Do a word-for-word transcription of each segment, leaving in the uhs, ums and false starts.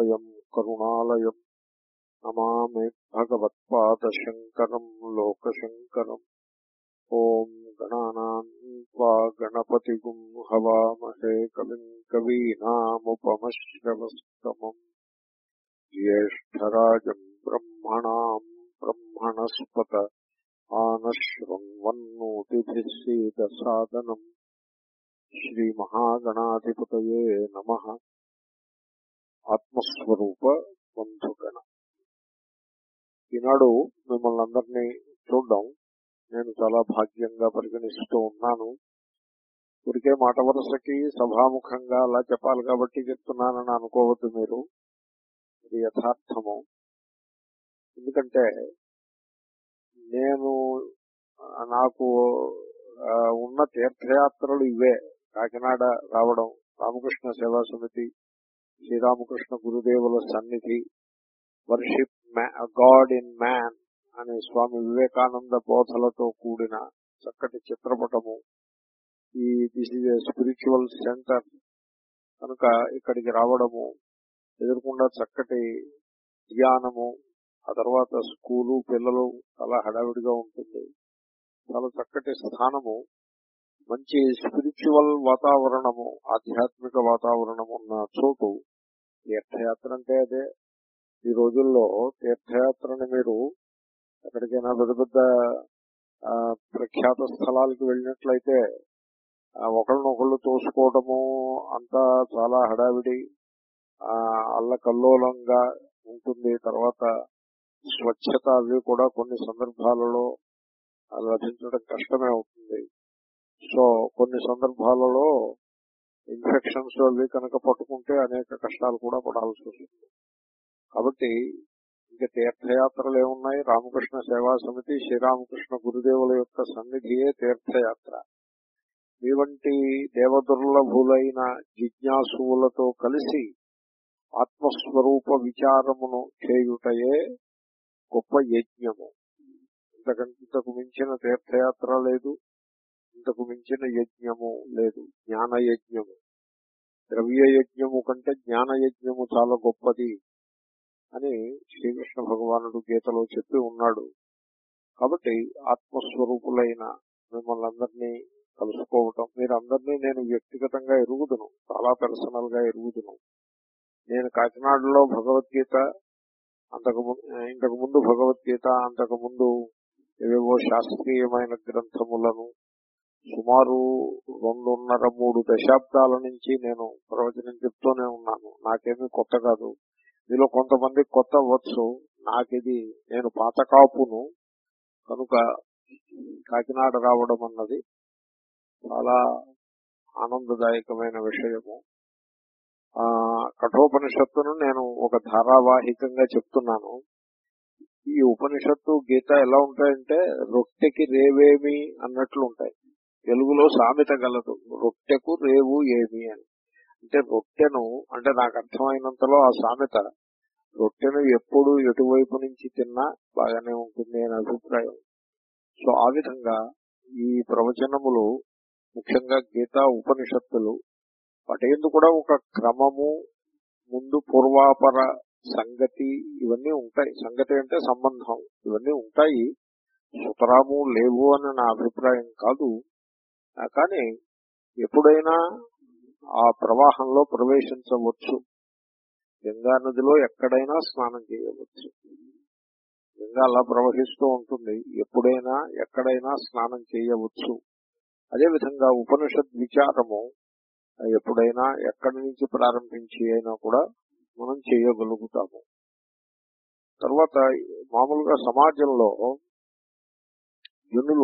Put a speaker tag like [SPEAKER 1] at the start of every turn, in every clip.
[SPEAKER 1] విద్యానామంతస్తిమిరమిహిరద్వీపనగరీం కరుణాలయం నమామి భగవత్పాదశంకరం లోకశంకరం. ఓం గణానాం త్వా గణపతిగుం హవామహే కవిం కవీనాముపమశ్రవస్తమం జ్యేష్ఠరాజం బ్రహ్మణాం బ్రహ్మణస్పత ఆనశృణ్వన్నోతిభిः సీదసాదనం. శ్రీమహాగణాధిపతయే నమః. ఆత్మస్వరూప బంధుగణ. ఈనాడు మిమ్మల్ని అందరినీ చూడడం నేను చాలా భాగ్యంగా పరిగణిస్తూ ఉన్నాను. ఊరికే మాట వరుసకి సభాముఖంగా అలా చెప్పాలి కాబట్టి చెప్తున్నానని అనుకోవద్దు మీరు. ఇది యథార్థము. ఎందుకంటే నేను నాకు ఉన్న తీర్థయాత్రలు ఇవే. కాకినాడ రావడం, రామకృష్ణ సేవా సమితి, శ్రీరామకృష్ణ గురుదేవుల సన్నిధి, వర్షిప్ గాడ్ ఇన్ మ్యాన్ అనే స్వామి వివేకానంద బోధలతో కూడిన చక్కటి చిత్రపటము. ఈ this is a spiritual centre కనుక ఇక్కడికి రావడము, ఎదురుకుండా చక్కటి ధ్యానము, ఆ తర్వాత స్కూలు, పిల్లలు, చాలా హడావిడిగా ఉంటుంది. చాలా చక్కటి స్థానము, మంచి స్పిరిచువల్ వాతావరణము, ఆధ్యాత్మిక వాతావరణము ఉన్న చోటు. తీర్థయాత్ర అంటే అదే. ఈ రోజుల్లో తీర్థయాత్రని మీరు ఎక్కడికైనా పెద్ద పెద్ద ప్రఖ్యాత స్థలాలకు వెళ్ళినట్లయితే ఒకళ్ళనొకళ్ళు తోసుకోవడము, అంతా చాలా హడావిడి, అల్లకల్లోలంగా ఉంటుంది. తర్వాత స్వచ్ఛత అవి కూడా కొన్ని సందర్భాలలో లభించడం కష్టమే అవుతుంది. సో కొన్ని సందర్భాలలో ఇన్ఫెక్షన్స్ అవి కనుక పట్టుకుంటే అనేక కష్టాలు కూడా పడాల్సి వస్తుంది. కాబట్టి ఇంకా తీర్థయాత్రలు ఏమున్నాయి? రామకృష్ణ సేవా సమితి, శ్రీరామకృష్ణ గురుదేవుల యొక్క సన్నిధియే తీర్థయాత్ర. మీ వంటి దేవదుర్లభులైన జిజ్ఞాసువులతో కలిసి ఆత్మస్వరూప విచారమును చేయుటయే గొప్ప యజ్ఞము. ఇంతకంటే ఇంతకు మించిన తీర్థయాత్ర లేదు, ఇంతకు మించిన యజ్ఞము లేదు. జ్ఞాన యజ్ఞము, ద్రవ్య యజ్ఞము కంటే జ్ఞాన యజ్ఞము చాలా గొప్పది అని శ్రీకృష్ణ భగవానుడు గీతలో చెప్పి ఉన్నాడు. కాబట్టి ఆత్మస్వరూపులైన మిమ్మల్ని అందరినీ కలుసుకోవటం, మీరందరినీ నేను వ్యక్తిగతంగా ఎరుగుదును, చాలా పర్సనల్ గా ఎరుగుదును. నేను కాకినాడలో భగవద్గీత, అంతకు ఇంతకు ముందు భగవద్గీత, అంతకు ముందు ఏవేవో శాస్త్రీయమైన గ్రంథములను సుమారు రెండున్నర మూడు దశాబ్దాల నుంచి నేను ప్రవచనం చెప్తూనే ఉన్నాను. నాకేమీ కొత్త కాదు. మీలో కొంతమంది కొత్త అవ్వచ్చు. నాకిది, నేను పాత కాపును కనుక కాకినాడ రావడం అన్నది చాలా ఆనందదాయకమైన విషయము. ఆ కఠోపనిషత్తును నేను ఒక ధారావాహికంగా చెప్తున్నాను. ఈ ఉపనిషత్తు, గీత ఎలా ఉంటాయంటే రొట్టెకి రేవేమి అన్నట్లు ఉంటాయి. తెలుగులో సామెత గలదు, రొట్టెకు రేవు ఏమి అని. అంటే రొట్టెను, అంటే నాకు అర్థమైనంతలో ఆ సామెత, రొట్టెను ఎప్పుడు ఎటువైపు నుంచి తిన్నా బాగానే ఉంటుంది అనే అభిప్రాయం. సో ఆ విధంగా ఈ ప్రవచనములు, ముఖ్యంగా గీతా ఉపనిషత్తులు, వాటి యందు కూడా ఒక క్రమము, ముందు పూర్వాపర సంగతి ఇవన్నీ ఉంటాయి. సంగతి అంటే సంబంధం, ఇవన్నీ ఉంటాయి. సుతరాము లేవు అని నా అభిప్రాయం కాదు. కానీ ఎప్పుడైనా ఆ ప్రవాహంలో ప్రవేశించవచ్చు. గంగా నదిలో ఎక్కడైనా స్నానం చేయవచ్చు. గంగా అలా ప్రవహిస్తూ ఉంటుంది. ఎప్పుడైనా ఎక్కడైనా స్నానం చేయవచ్చు. అదేవిధంగా ఉపనిషద్ విచారము ఎప్పుడైనా ఎక్కడి నుంచి ప్రారంభించి అయినా కూడా మనం చేయగలుగుతాము. తర్వాత మామూలుగా సమాజంలో జనులు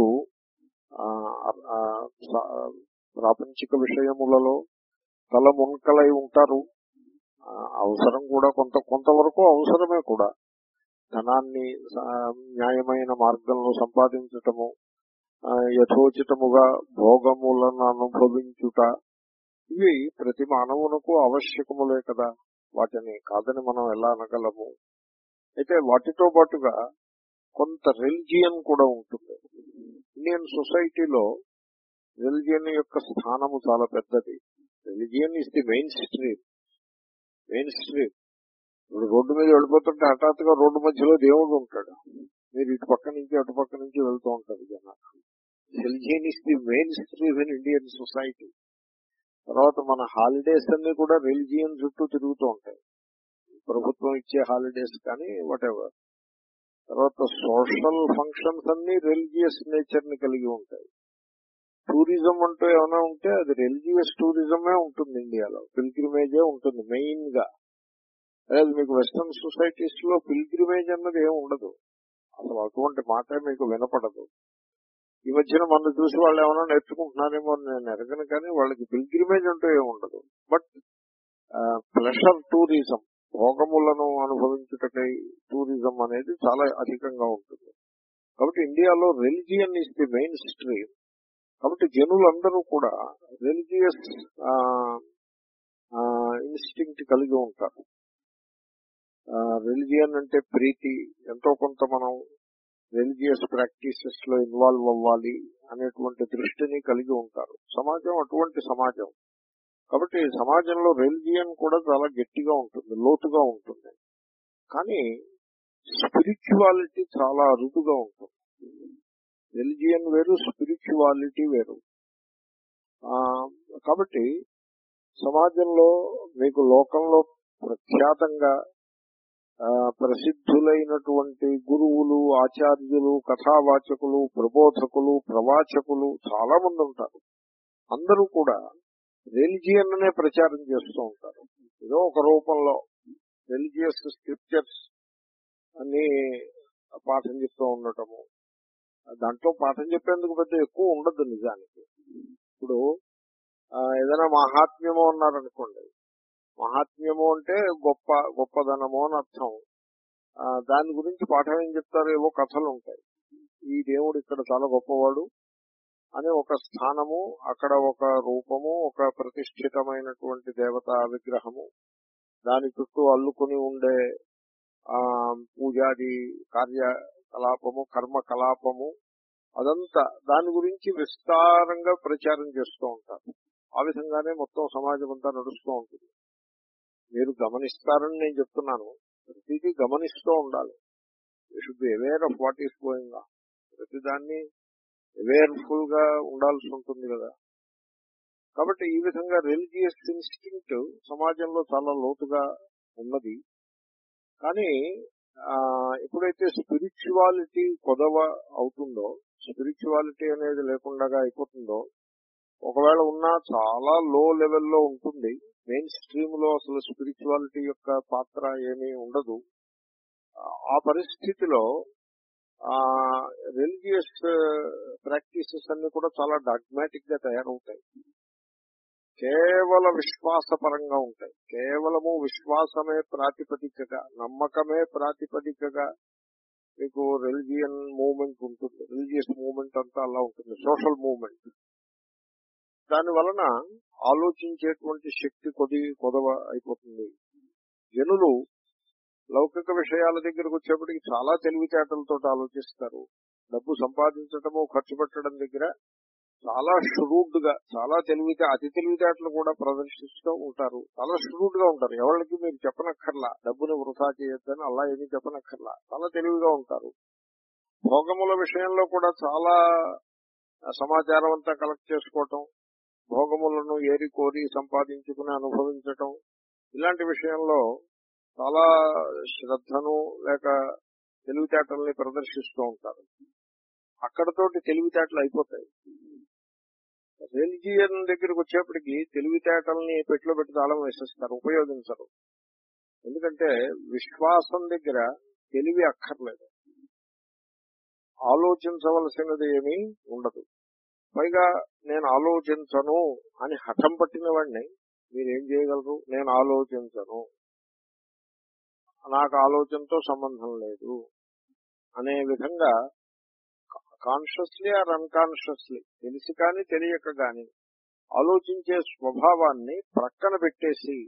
[SPEAKER 1] ప్రాపంచిక విషయములలో తల మున్కలై ఉంటారు. అవసరం కూడా కొంత కొంతవరకు అవసరమే కూడా. ధనాన్ని న్యాయమైన మార్గంలో సంపాదించటము, యథోచితముగా భోగములను అనుభవించుట, ఇవి ప్రతి మానవునకు ఆవశ్యకములే కదా. వాటిని కాదని మనం ఎలా అనగలము? అయితే వాటితో పాటుగా కొంత రిలిజియన్ కూడా ఉంటుంది. ఇండియన్ సొసైటీలో రిలిజియన్ యొక్క స్థానము చాలా పెద్దది. Religion is the main stream. Main stream ఇప్పుడు రోడ్డు మీద వెళ్ళిపోతుంటే హఠాత్తుగా రోడ్డు మధ్యలో దేవుడు ఉంటాడు, మీరు ఇటు పక్క నుంచి అటు పక్క నుంచి వెళ్తూ ఉంటారు జనాలు. Religion is the main stream in Indian society. తర్వాత మన హాలిడేస్ అన్ని కూడా రిలిజియన్ చుట్టూ తిరుగుతూ ఉంటాయి. ప్రభుత్వం ఇచ్చే హాలిడేస్ కానీ వాట్ ఎవర్. తర్వాత సోషల్ ఫంక్షన్స్ అన్ని రిలీజియస్ నేచర్ ని కలిగి ఉంటాయి. టూరిజం అంటూ ఏమైనా ఉంటే అది రిలీజియస్ టూరిజమే ఉంటుంది. ఇండియాలో పిల్గ్రిమేజే ఉంటుంది మెయిన్ గా. అదే మీకు వెస్టర్న్ సొసైటీస్ లో పిల్గ్రిమేజ్ అన్నది ఏమి ఉండదు, అసలు అటువంటి మాట మీకు వినపడదు. ఈ మధ్యన మనం చూసి వాళ్ళు ఏమైనా నేర్చుకుంటున్నారేమో నేను ఎరగను, కానీ వాళ్ళకి పిల్గ్రిమేజ్ అంటూ ఏమి ఉండదు. బట్ ప్లెషర్ టూరిజం, భోగములను అనుభవించుటకై టూరిజం అనేది చాలా అధికంగా ఉంటుంది. కాబట్టి ఇండియాలో religion is the main stream. కాబట్టి జనులందరూ కూడా రిలిజియస్ ఇన్స్టింక్ట్ కలిగి ఉంటారు. రిలిజియన్ అంటే ప్రీతి, ఎంతో కొంత మనం రిలిజియస్ ప్రాక్టీసెస్ లో ఇన్వాల్వ్ అవ్వాలి అనేటువంటి దృష్టిని కలిగి ఉంటారు. సమాజం అటువంటి సమాజం. కాబట్టి సమాజంలో రిలిజియన్ కూడా చాలా గట్టిగా ఉంటుంది, లోతుగా ఉంటుంది. కానీ స్పిరిచువాలిటీ చాలా అరుదుగా ఉంటుంది. రిలిజియన్ వేరు, స్పిరిచువాలిటీ వేరు. కాబట్టి సమాజంలో మీకు లోకంలో ప్రఖ్యాతంగా ప్రసిద్ధులైనటువంటి గురువులు, ఆచార్యులు, కథావాచకులు, ప్రబోధకులు, ప్రవాచకులు చాలా మంది ఉంటారు. అందరూ కూడా రిలిజియన్ అనే ప్రచారం చేస్తూ ఉంటారు. ఏదో ఒక రూపంలో రిలిజియస్ స్క్రిప్చర్స్ అన్ని పాఠం చెప్తూ ఉండటము. దాంట్లో పాఠం చెప్పేందుకు పెద్ద ఎక్కువ ఉండదు నిజానికి. ఇప్పుడు ఏదైనా మహాత్మ్యము అన్నారనుకోండి, మహాత్మ్యము అంటే గొప్ప గొప్పదనము అని అర్థం. దాని గురించి పాఠం ఏం చెప్తారు, ఏవో కథలు ఉంటాయి. ఈ దేవుడు ఇక్కడ చాలా గొప్పవాడు అని ఒక స్థానము, అక్కడ ఒక రూపము, ఒక ప్రతిష్ఠితమైనటువంటి దేవతా విగ్రహము, దాని చుట్టూ అల్లుకుని ఉండే ఆ పూజాది కార్యకలాపము, కర్మకలాపము, అదంతా దాని గురించి విస్తారంగా ప్రచారం చేస్తూ ఉంటారు. ఆ విధంగానే మొత్తం సమాజం అంతా నడుస్తూ ఉంటుంది. మీరు గమనిస్తారని నేను చెప్తున్నాను. ప్రతిదీ గమనిస్తూ ఉండాలి. You should be aware of what is going on. ప్రతిదాన్ని అవేర్ఫుల్ గా ఉండాల్సి ఉంటుంది కదా. కాబట్టి ఈ విధంగా రిలీజియస్ ఇన్స్టింక్ట్ సమాజంలో చాలా లోతుగా ఉన్నది. కానీ ఎప్పుడైతే స్పిరిచువాలిటీ కొదవ అవుతుందో, స్పిరిచువాలిటీ అనేది లేకుండా అయిపోతుందో, ఒకవేళ ఉన్నా చాలా లో లెవెల్లో ఉంటుంది. మెయిన్ స్ట్రీమ్ లో అసలు స్పిరిచువాలిటీ యొక్క పాత్ర ఏమీ ఉండదు. ఆ పరిస్థితిలో ఆ రిలీజియస్ ప్రాక్టీసెస్ అన్ని కూడా చాలా డాగ్మాటిక్ గా తయారవుతాయి. కేవల విశ్వాసపరంగా ఉంటాయి. కేవలము విశ్వాసమే ప్రాతిపదికగా, నమ్మకమే ప్రాతిపదికగా మీకు రిలిజియన్ మూవ్మెంట్ ఉంటుంది. రిలీజియస్ మూవ్మెంట్ అంతా అలా ఉంటుంది, సోషల్ మూవ్మెంట్. దాని వలన ఆలోచించేటువంటి శక్తి కొద్ది కొదవ అయిపోతుంది. జనులు లౌకిక విషయాల దగ్గరకు వచ్చేప్పటికి చాలా తెలివితేటలతో ఆలోచిస్తారు. డబ్బు సంపాదించటము, ఖర్చు పెట్టడం దగ్గర చాలా ష్రూడ్ గా, చాలా తెలివితే అతి తెలివితేటలు కూడా ప్రదర్శిస్తూ ఉంటారు. చాలా ష్రూడ్ గా ఉంటారు. ఎవరికి మీరు చెప్పనక్కర్లా డబ్బుని వృధా చేయొద్దని, అలా ఏమీ చెప్పనక్కర్లా. చాలా తెలివిగా ఉంటారు. భోగముల విషయంలో కూడా చాలా సమాచారం అంతా కలెక్ట్ చేసుకోవటం, భోగములను ఏరి కోరి సంపాదించుకుని అనుభవించటం, ఇలాంటి విషయంలో చాలా శ్రద్ధను లేక తెలివితేటల్ని ప్రదర్శిస్తూ ఉంటారు. అక్కడతోటి తెలివితేటలు అయిపోతాయి. రిలిజియన్ దగ్గరికి వచ్చేప్పటికి తెలివితేటల్ని పెట్టులో పెట్టి తాళం వేసేస్తారు, ఉపయోగించరు. ఎందుకంటే విశ్వాసం దగ్గర తెలివి అక్కర్లేదు, ఆలోచించవలసినది ఏమీ ఉండదు. పైగా నేను ఆలోచించను అని హఠం పట్టిన వాడిని మీరేం చేయగలరు? నేను ఆలోచించను, నాకు ఆలోచనతో సంబంధం లేదు అనే విధంగా కాన్షియస్లీ ఆర్ అన్కాన్షియస్లీ, తెలిసి కానీ తెలియక కానీ ఆలోచించే స్వభావాన్ని ప్రక్కన పెట్టేసి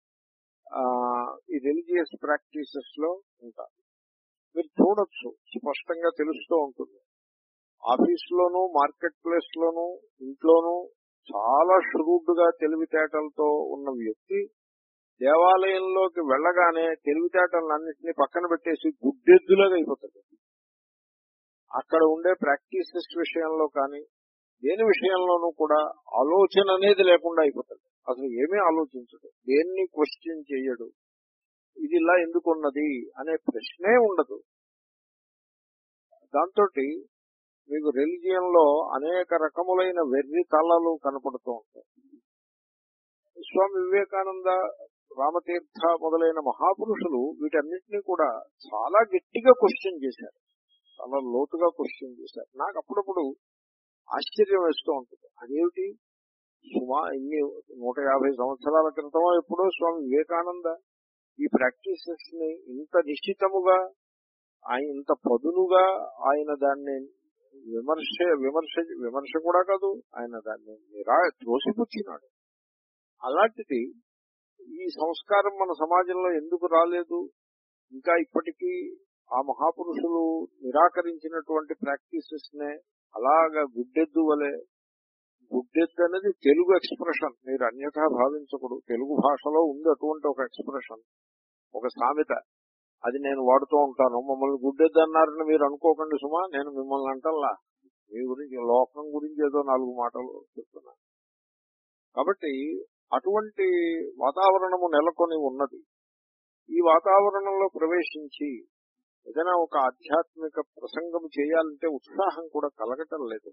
[SPEAKER 1] ఈ రిలీజియస్ ప్రాక్టీసెస్ లో ఉంటారు. మీరు చూడొచ్చు, స్పష్టంగా తెలుస్తూ ఉంటుంది. ఆఫీసులోను, మార్కెట్ ప్లేస్ లోను, ఇంట్లోనూ చాలా ష్రూడ్ గా తెలివితేటలతో ఉన్న వ్యక్తి దేవాలయంలోకి వెళ్ళగానే తెలివితేటలన్నింటినీ పక్కన పెట్టేసి గుడ్డెద్దులాగా అయిపోతుంది. అక్కడ ఉండే ప్రాక్టీసెస్ విషయంలో కానీ దేని విషయంలోనూ కూడా ఆలోచన అనేది లేకుండా అయిపోతుంది. అసలు ఏమీ ఆలోచించడు, దేన్ని క్వశ్చన్ చేయడు, ఇది ఇలా ఎందుకున్నది అనే ప్రశ్నే ఉండదు. దాంతో మీకు రిలిజియన్ లో అనేక రకములైన వెర్రి తలలు కనపడుతూ ఉంటాయి. స్వామి వివేకానంద, రామతీర్థ మొదలైన మహాపురుషులు వీటన్నిటినీ కూడా చాలా గట్టిగా క్వశ్చన్ చేశారు, చాలా లోతుగా క్వశ్చన్ చేశారు. నాకు అప్పుడప్పుడు ఆశ్చర్యం వేస్తూ ఉంటుంది. అదేమిటి, సుమా ఇన్ని నూట యాభై సంవత్సరాల క్రితమో ఎప్పుడో స్వామి వివేకానంద ఈ ప్రాక్టీసెస్ ని ఇంత నిశ్చితముగా, ఆయన ఇంత పదునుగా ఆయన దాన్ని విమర్శ విమర్శ విమర్శ కూడా కాదు, ఆయన దాన్ని నిరా త్రోసిపుచ్చినాడు. అలాంటిది ఈ సంస్కారం మన సమాజంలో ఎందుకు రాలేదు? ఇంకా ఇప్పటికీ ఆ మహాపురుషులు నిరాకరించినటువంటి ప్రాక్టీసెస్ నే అలాగా గుడ్డెద్దు వలె, గుడ్డెద్దు అనేది తెలుగు ఎక్స్ప్రెషన్, మీరు అన్యథా భావించకూడదు. తెలుగు భాషలో ఉంది అటువంటి ఒక ఎక్స్ప్రెషన్, ఒక సామెత, అది నేను వాడుతూ ఉంటాను. మమ్మల్ని గుడ్డెద్దు అన్నారని మీరు అనుకోకండి సుమా, నేను మిమ్మల్ని అంటల్లా, మీ గురించి లోకం గురించి ఏదో నాలుగు మాటలు చెప్తున్నాను. కాబట్టి అటువంటి వాతావరణము నెలకొని ఉన్నది. ఈ వాతావరణంలో ప్రవేశించి ఏదైనా ఒక ఆధ్యాత్మిక ప్రసంగం చేయాలంటే ఉత్సాహం కూడా కలగటం లేదు.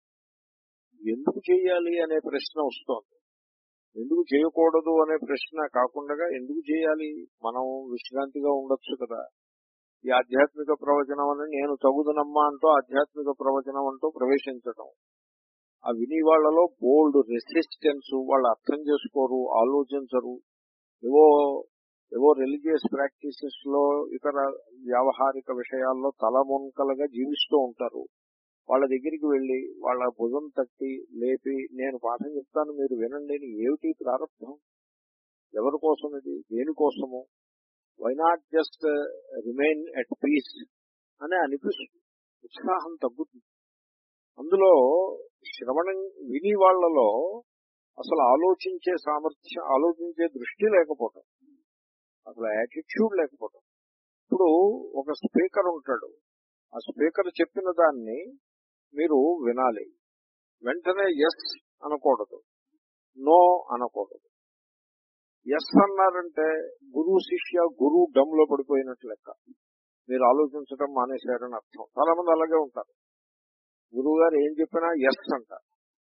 [SPEAKER 1] ఎందుకు చేయాలి అనే ప్రశ్న వస్తోంది. ఎందుకు చేయకూడదు అనే ప్రశ్న కాకుండా ఎందుకు చేయాలి, మనం విశ్రాంతిగా ఉండొచ్చు కదా. ఈ ఆధ్యాత్మిక ప్రవచనం అని నేను తగుదనమ్మా అంటూ ఆధ్యాత్మిక ప్రవచనం అంటూ ప్రవేశించటం, ఆ విని వాళ్లలో బోల్డ్ రెసిస్టెన్స్, వాళ్ళు అర్థం చేసుకోరు, ఆలోచించరు, ఏవో ఏవో రిలీజియస్ ప్రాక్టీసెస్ లో ఇతర వ్యావహారిక విషయాల్లో తలమునకలుగా జీవిస్తూ ఉంటారు. వాళ్ళ దగ్గరికి వెళ్లి వాళ్ళ భుజం తట్టి లేపి నేను పాఠం చెప్తాను మీరు వినండి, ఏమిటి ప్రారంభం, ఎవరి కోసం ఇది, దేనికోసము, why not just remain at peace అని అనిపిస్తుంది. ఉత్సాహం తగ్గుతుంది. అందులో శ్రవణం విని వాళ్లలో అసలు ఆలోచించే సామర్థ్యం, ఆలోచించే దృష్టి లేకపోవటం, అసలు యాటిట్యూడ్ లేకపోవటం. ఇప్పుడు ఒక స్పీకర్ ఉంటాడు, ఆ స్పీకర్ చెప్పిన దాన్ని మీరు వినాలి, వెంటనే ఎస్ అనకూడదు, నో అనకూడదు. ఎస్ అన్నారంటే గురువు శిష్య గురువు డమ్ లో పడిపోయినట్లు లెక్క, మీరు ఆలోచించడం మానేశారని అర్థం. చాలా మంది అలాగే ఉంటారు, గురువు గారు ఏం చెప్పినా ఎస్ అంటారు.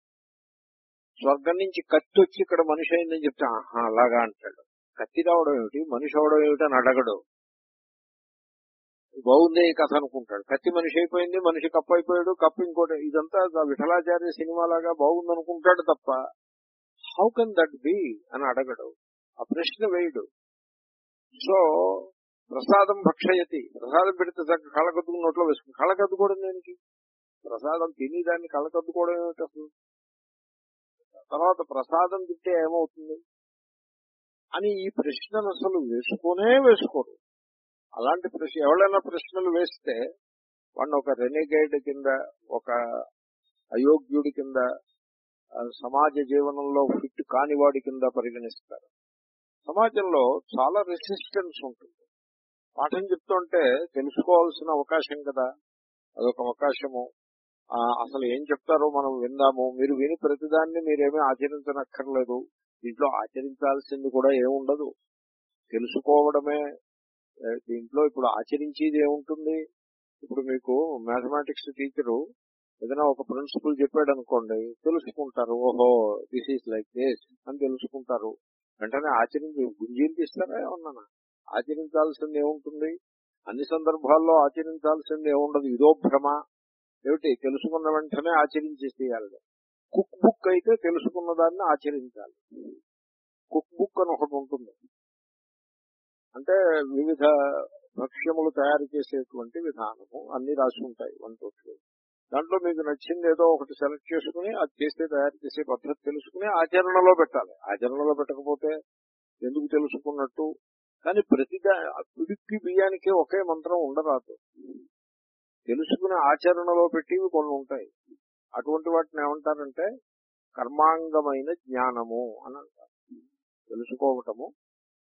[SPEAKER 1] స్వర్గం నుంచి కత్తి వచ్చి ఇక్కడ మనిషి అయిందని చెప్తే ఆహా అలాగా అంటాడు. కత్తి రావడం ఏమిటి, మనిషి అవడం ఏమిటి అని అడగడు. బాగుందే ఈ కథ అనుకుంటాడు. కత్తి మనిషి అయిపోయింది, మనిషి కప్పు అయిపోయాడు, కప్పు ఇంకోటి, ఇదంతా విఠలాచార్య సినిమా లాగా బాగుంది అనుకుంటాడు తప్ప హౌ కెన్ దట్ బి అని అడగడు, ఆ ప్రశ్న వేయడు. సో ప్రసాదం భక్షయతి, ప్రసాదం పెడితే చక్క కళ్ళకద్దుకుని నోట్లో వేసుకుని, కళ్ళకద్దుకోవడం దేనికి, ప్రసాదం తిని దాన్ని కళ్ళకద్దుకోవడం ఏమిటి అసలు, తర్వాత ప్రసాదం తింటే ఏమవుతుంది అని ఈ ప్రశ్నను అసలు వేసుకునే వేసుకోరు. అలాంటి ప్రశ్న ఎవరైనా ప్రశ్నలు వేస్తే వాడిని ఒక రెనిగైడ్ కింద, ఒక అయోగ్యుడి కింద, సమాజ జీవనంలో ఫిట్ కానివాడి కింద పరిగణిస్తారు. సమాజంలో చాలా రెసిస్టెన్స్ ఉంటుంది. పాఠం చెప్తుంటే తెలుసుకోవాల్సిన అవకాశం కదా, అదొక అవకాశము. అసలు ఏం చెప్తారో మనం విందాము, మీరు విని ప్రతిదాన్ని మీరేమీ ఆచరించనక్కర్లేదు, దీంట్లో ఆచరించాల్సింది కూడా ఏముండదు, తెలుసుకోవడమే దీంట్లో. ఇప్పుడు ఆచరించేది ఏముంటుంది, ఇప్పుడు మీకు మ్యాథమెటిక్స్ టీచరు ఏదైనా ఒక ప్రిన్సిపల్ చెప్పాడు అనుకోండి, తెలుసుకుంటారు, ఓహో దిస్ ఈజ్ లైక్ దిస్ అని తెలుసుకుంటారు. వెంటనే ఆచరించి గుంజీలు తీస్తారా ఏమన్నా, ఆచరించాల్సింది ఏముంటుంది, అన్ని సందర్భాల్లో ఆచరించాల్సింది ఏముండదు. ఇదో భ్రమ ఏమిటి, తెలుసుకున్న వెంటనే ఆచరించేసేయాలి. కుక్ బుక్ అయితే తెలుసుకున్న దాన్ని ఆచరించాలి. కుక్ బుక్ అని ఒకటి ఉంటుంది, అంటే వివిధ భక్ష్యములు తయారు చేసేటువంటి విధానము అన్ని రాసి ఉంటాయి వన్ టూ త్రీ. దాంట్లో మీకు నచ్చింది ఏదో ఒకటి సెలెక్ట్ చేసుకుని అది చేస్తే తయారు చేసే పద్ధతి తెలుసుకుని ఆచరణలో పెట్టాలి. ఆచరణలో పెట్టకపోతే ఎందుకు తెలుసుకున్నట్టు. కానీ ప్రతి పిడికి బియ్యానికి ఒకే మంత్రం ఉండరాదు, తెలుసుకుని ఆచరణలో పెట్టివి కొన్ని ఉంటాయి. అటువంటి వాటిని ఏమంటారంటే కర్మాంగమైన జ్ఞానము అని అంటారు. తెలుసుకోవటము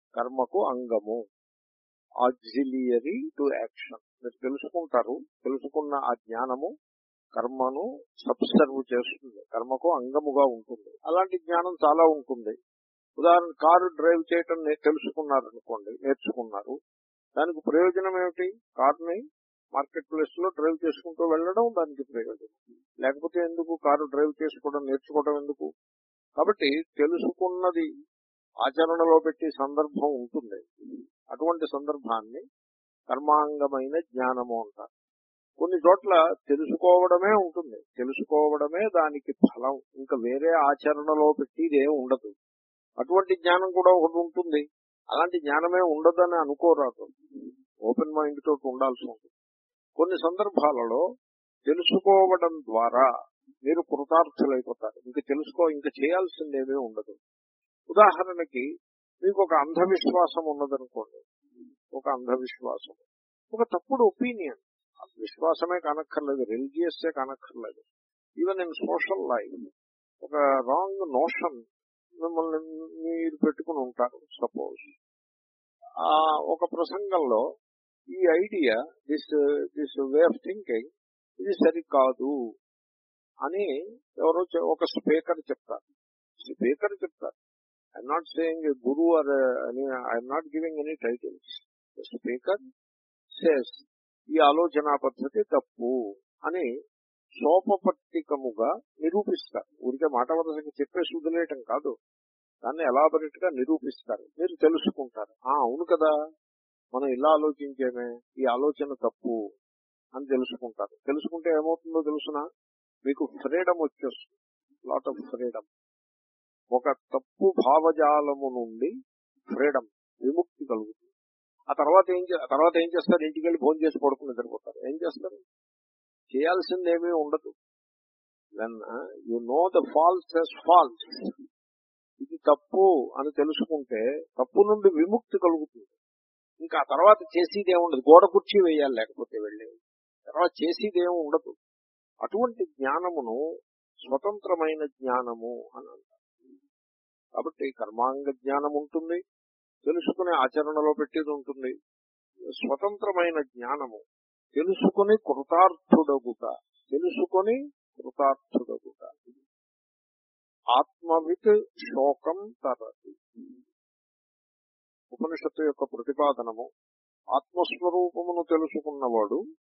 [SPEAKER 1] కర్మకు అంగము, ఆక్సిలియరీ టు యాక్షన్. మీరు తెలుసుకుంటారు, తెలుసుకున్న ఆ జ్ఞానము కర్మను సబ్సర్వ్ చేస్తుంది, కర్మకు అంగముగా ఉంటుంది. అలాంటి జ్ఞానం చాలా ఉంటుంది. ఉదాహరణ, కారు డ్రైవ్ చేయటం నే- తెలుసుకున్నారనుకోండి, నేర్చుకున్నారు. దానికి ప్రయోజనం ఏమిటి? కారుని మార్కెట్ ప్లేస్ లో డ్రైవ్ చేసుకుంటూ వెళ్ళడం దానికి ప్రయోజనం. లేకపోతే ఎందుకు కారు డ్రైవ్ చేసుకోవడం, నేర్చుకోవడం ఎందుకు? కాబట్టి తెలుసుకున్నది ఆచరణలో పెట్టి సందర్భం ఉంటుంది. అటువంటి సందర్భాన్ని కర్మాంగమైన జ్ఞానము అంటారు. కొన్ని చోట్ల తెలుసుకోవడమే ఉంటుంది, తెలుసుకోవడమే దానికి ఫలం, ఇంకా వేరే ఆచరణలో పెట్టిదేం ఉండదు. అటువంటి జ్ఞానం కూడా ఒకటి ఉంటుంది. అలాంటి జ్ఞానమే ఉండదని అనుకోరాదు, ఓపెన్ మైండ్ తోటి ఉండాల్సి ఉంటుంది. కొన్ని సందర్భాలలో తెలుసుకోవడం ద్వారా మీరు కృతార్థులైపోతారు, ఇంక తెలుసుకో ఇంకా చేయాల్సిందేమీ ఉండదు. ఉదాహరణకి మీకు ఒక అంధవిశ్వాసం ఉన్నదనుకోండి, ఒక అంధవిశ్వాసం, ఒక తప్పుడు ఒపీనియన్, విశ్వాసమే కానక్కర్లేదు, రిలీజియస్సే కానక్కర్లేదు, ఈవెన్ ఇన్ సోషల్ లైఫ్ ఒక రాంగ్ నోషన్ మిమ్మల్ని మీరు పెట్టుకుని ఉంటారు. సపోజ్ ఒక ప్రసంగంలో ఈ idea, this this way of thinking ఇది సరికాదు అని ఎవరో చె- ఒక స్పీకర్ చెప్తారు. స్పీకర్ చెప్తారు, I'm not saying guru or I'm not giving any titles. Speaker says ఈ ఆలోచన పద్ధతి తప్పు అని సోపపట్టికముగా నిరూపిస్తారు. ఊరికే మాట వరసకి చెప్పేసి వదిలేయటం కాదు, దాన్ని ఎలాబరేట్ గా నిరూపిస్తారు. మీరు తెలుసుకుంటారు, ఆ అవును కదా మనం ఇలా ఆలోచించేమే, ఈ ఆలోచన తప్పు అని తెలుసుకుంటారు. తెలుసుకుంటే ఏమవుతుందో తెలుసునా, మీకు ఫ్రీడమ్ వచ్చేస్తుంది, లాట్ ఆఫ్ ఫ్రీడమ్. ఒక తప్పు భావజాలము నుండి ఫ్రీడమ్, విముక్తి కలుగుతుంది. ఆ తర్వాత ఏం చే- ఆ తర్వాత ఏం చేస్తారు? ఇంటికి వెళ్ళి భోజనం చేసి పడుకుని నిద్రపోతారు. ఏం చేస్తారు? చేయాల్సిందేమీ ఉండదు. When you know the false as false, ఇది తప్పు అని తెలుసుకుంటే తప్పు నుండి విముక్తి కలుగుతుంది. ఇంకా ఆ తర్వాత చేసేది ఏముండదు, గోడ కుర్చీ వేయాలి లేకపోతే వెళ్ళి, తర్వాత చేసేది ఏమి ఉండదు. అటువంటి జ్ఞానమును స్వతంత్రమైన జ్ఞానము అని అంటారు. కాబట్టి కర్మాంగ జ్ఞానం ఉంటుంది, తెలుసుకునే ఆచరణలో పెట్టేది ఉంటుంది. స్వతంత్రమైన జ్ఞానము తెలుసుకుని కృతార్థుడగుట, తెలుసుకొని కృతార్థుడగుట. ఆత్మవిత్ శోకం తరతి. ఉపనిషత్తు యొక్క ప్రతిపాదనము, ఆత్మస్వరూపమును తెలుసుకున్నవాడు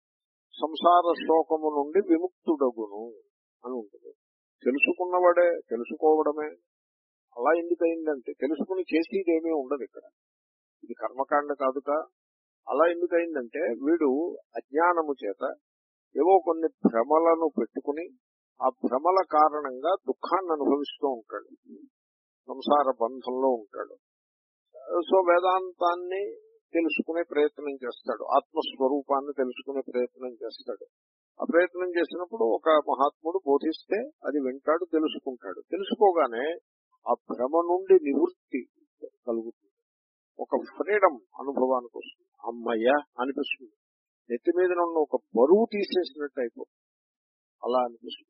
[SPEAKER 1] సంసార శోకము నుండి విముక్తుడగును అని ఉంటుంది. తెలుసుకున్నవాడే, తెలుసుకోవడమే. అలా ఎందుకయిందంటే తెలుసుకుని చేసేదేమీ ఉండదు ఇక్కడ, ఇది కర్మకాండ కాదుగా. అలా ఎందుకయిందంటే వీడు అజ్ఞానము చేత ఏవో కొన్ని భ్రమలను పెట్టుకుని ఆ భ్రమల కారణంగా దుఃఖాన్ని అనుభవిస్తూ ఉంటాడు, సంసార బంధంలో ఉంటాడు. సో వేదాంతాన్ని తెలుసుకునే ప్రయత్నం చేస్తాడు, ఆత్మస్వరూపాన్ని తెలుసుకునే ప్రయత్నం చేస్తాడు. ఆ ప్రయత్నం చేసినప్పుడు ఒక మహాత్ముడు బోధిస్తే అది వింటాడు, తెలుసుకుంటాడు. తెలుసుకోగానే ఆ భ్రమ నుండి నివృత్తి కలుగుతుంది, ఒక ఫ్రీడమ్ అనుభవానికి వస్తుంది. అమ్మయ్య అనిపిస్తుంది, నెత్తి మీద నుండి ఒక బరువు తీసేసినట్టు అయిపోతుంది, అలా అనిపిస్తుంది.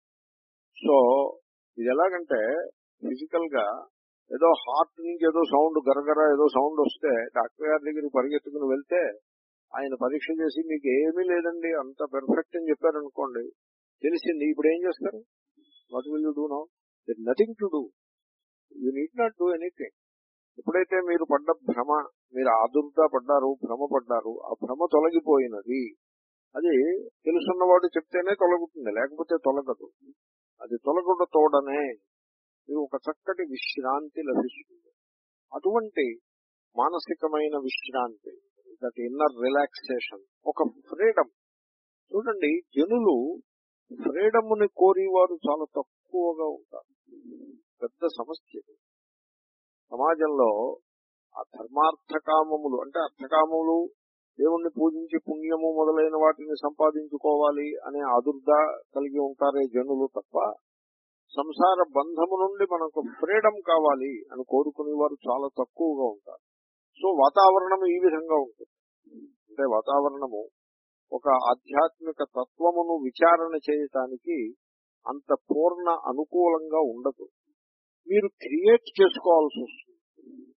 [SPEAKER 1] సో ఇది ఎలాగంటే ఫిజికల్ గా ఏదో హార్ట్ నుంచి ఏదో సౌండ్ గరగర ఏదో సౌండ్ వస్తే డాక్టర్ గారి దగ్గరికి పరిగెత్తుకుని వెళ్తే ఆయన పరీక్ష చేసి మీకు ఏమీ లేదండి అంత పెర్ఫెక్ట్ అని చెప్పారనుకోండి, తెలిసింది. ఇప్పుడు ఏం చేస్తారు? What will you do now? There nothing to do, you need not do anything. ఎప్పుడైతే మీరు పడ్డ భ్రమ, మీరు ఆదుర్దా పడ్డారు, భ్రమ పడ్డారు, ఆ భ్రమ తొలగిపోయినది. అది తెలుసున్నవాడు చెప్తేనే తొలగుతుంది, లేకపోతే తొలగదు. అది తొలగుట తోడనే మీకు ఒక చక్కటి విశ్రాంతి లభిస్తుంది. అటువంటి మానసికమైన విశ్రాంతి, దట్ ఇన్నర్ రిలాక్సేషన్, ఒక ఫ్రీడమ్. చూడండి, జనులు ఫ్రీడమ్ని కోరేవారు చాలా తక్కువగా ఉంటారు. పెద్ద సమస్య ఇది. సమాజంలో ఆ ధర్మార్థకామములు అంటే అర్థకామములు, దేవుణ్ణి పూజించి పుణ్యము మొదలైన వాటిని సంపాదించుకోవాలి అనే ఆదుర్దా కలిగి ఉంటారే జనులు తప్ప, సంసార బంధము నుండి మనకు ఫ్రీడమ్ కావాలి అని కోరుకునే వారు చాలా తక్కువగా ఉంటారు. సో వాతావరణం ఈ విధంగా ఉంటుంది. అంటే వాతావరణము ఒక ఆధ్యాత్మిక తత్వమును విచారణ చేయటానికి అంత పూర్ణ అనుకూలంగా ఉండదు. మీరు క్రియేట్ చేసుకోవాల్సి వస్తుంది.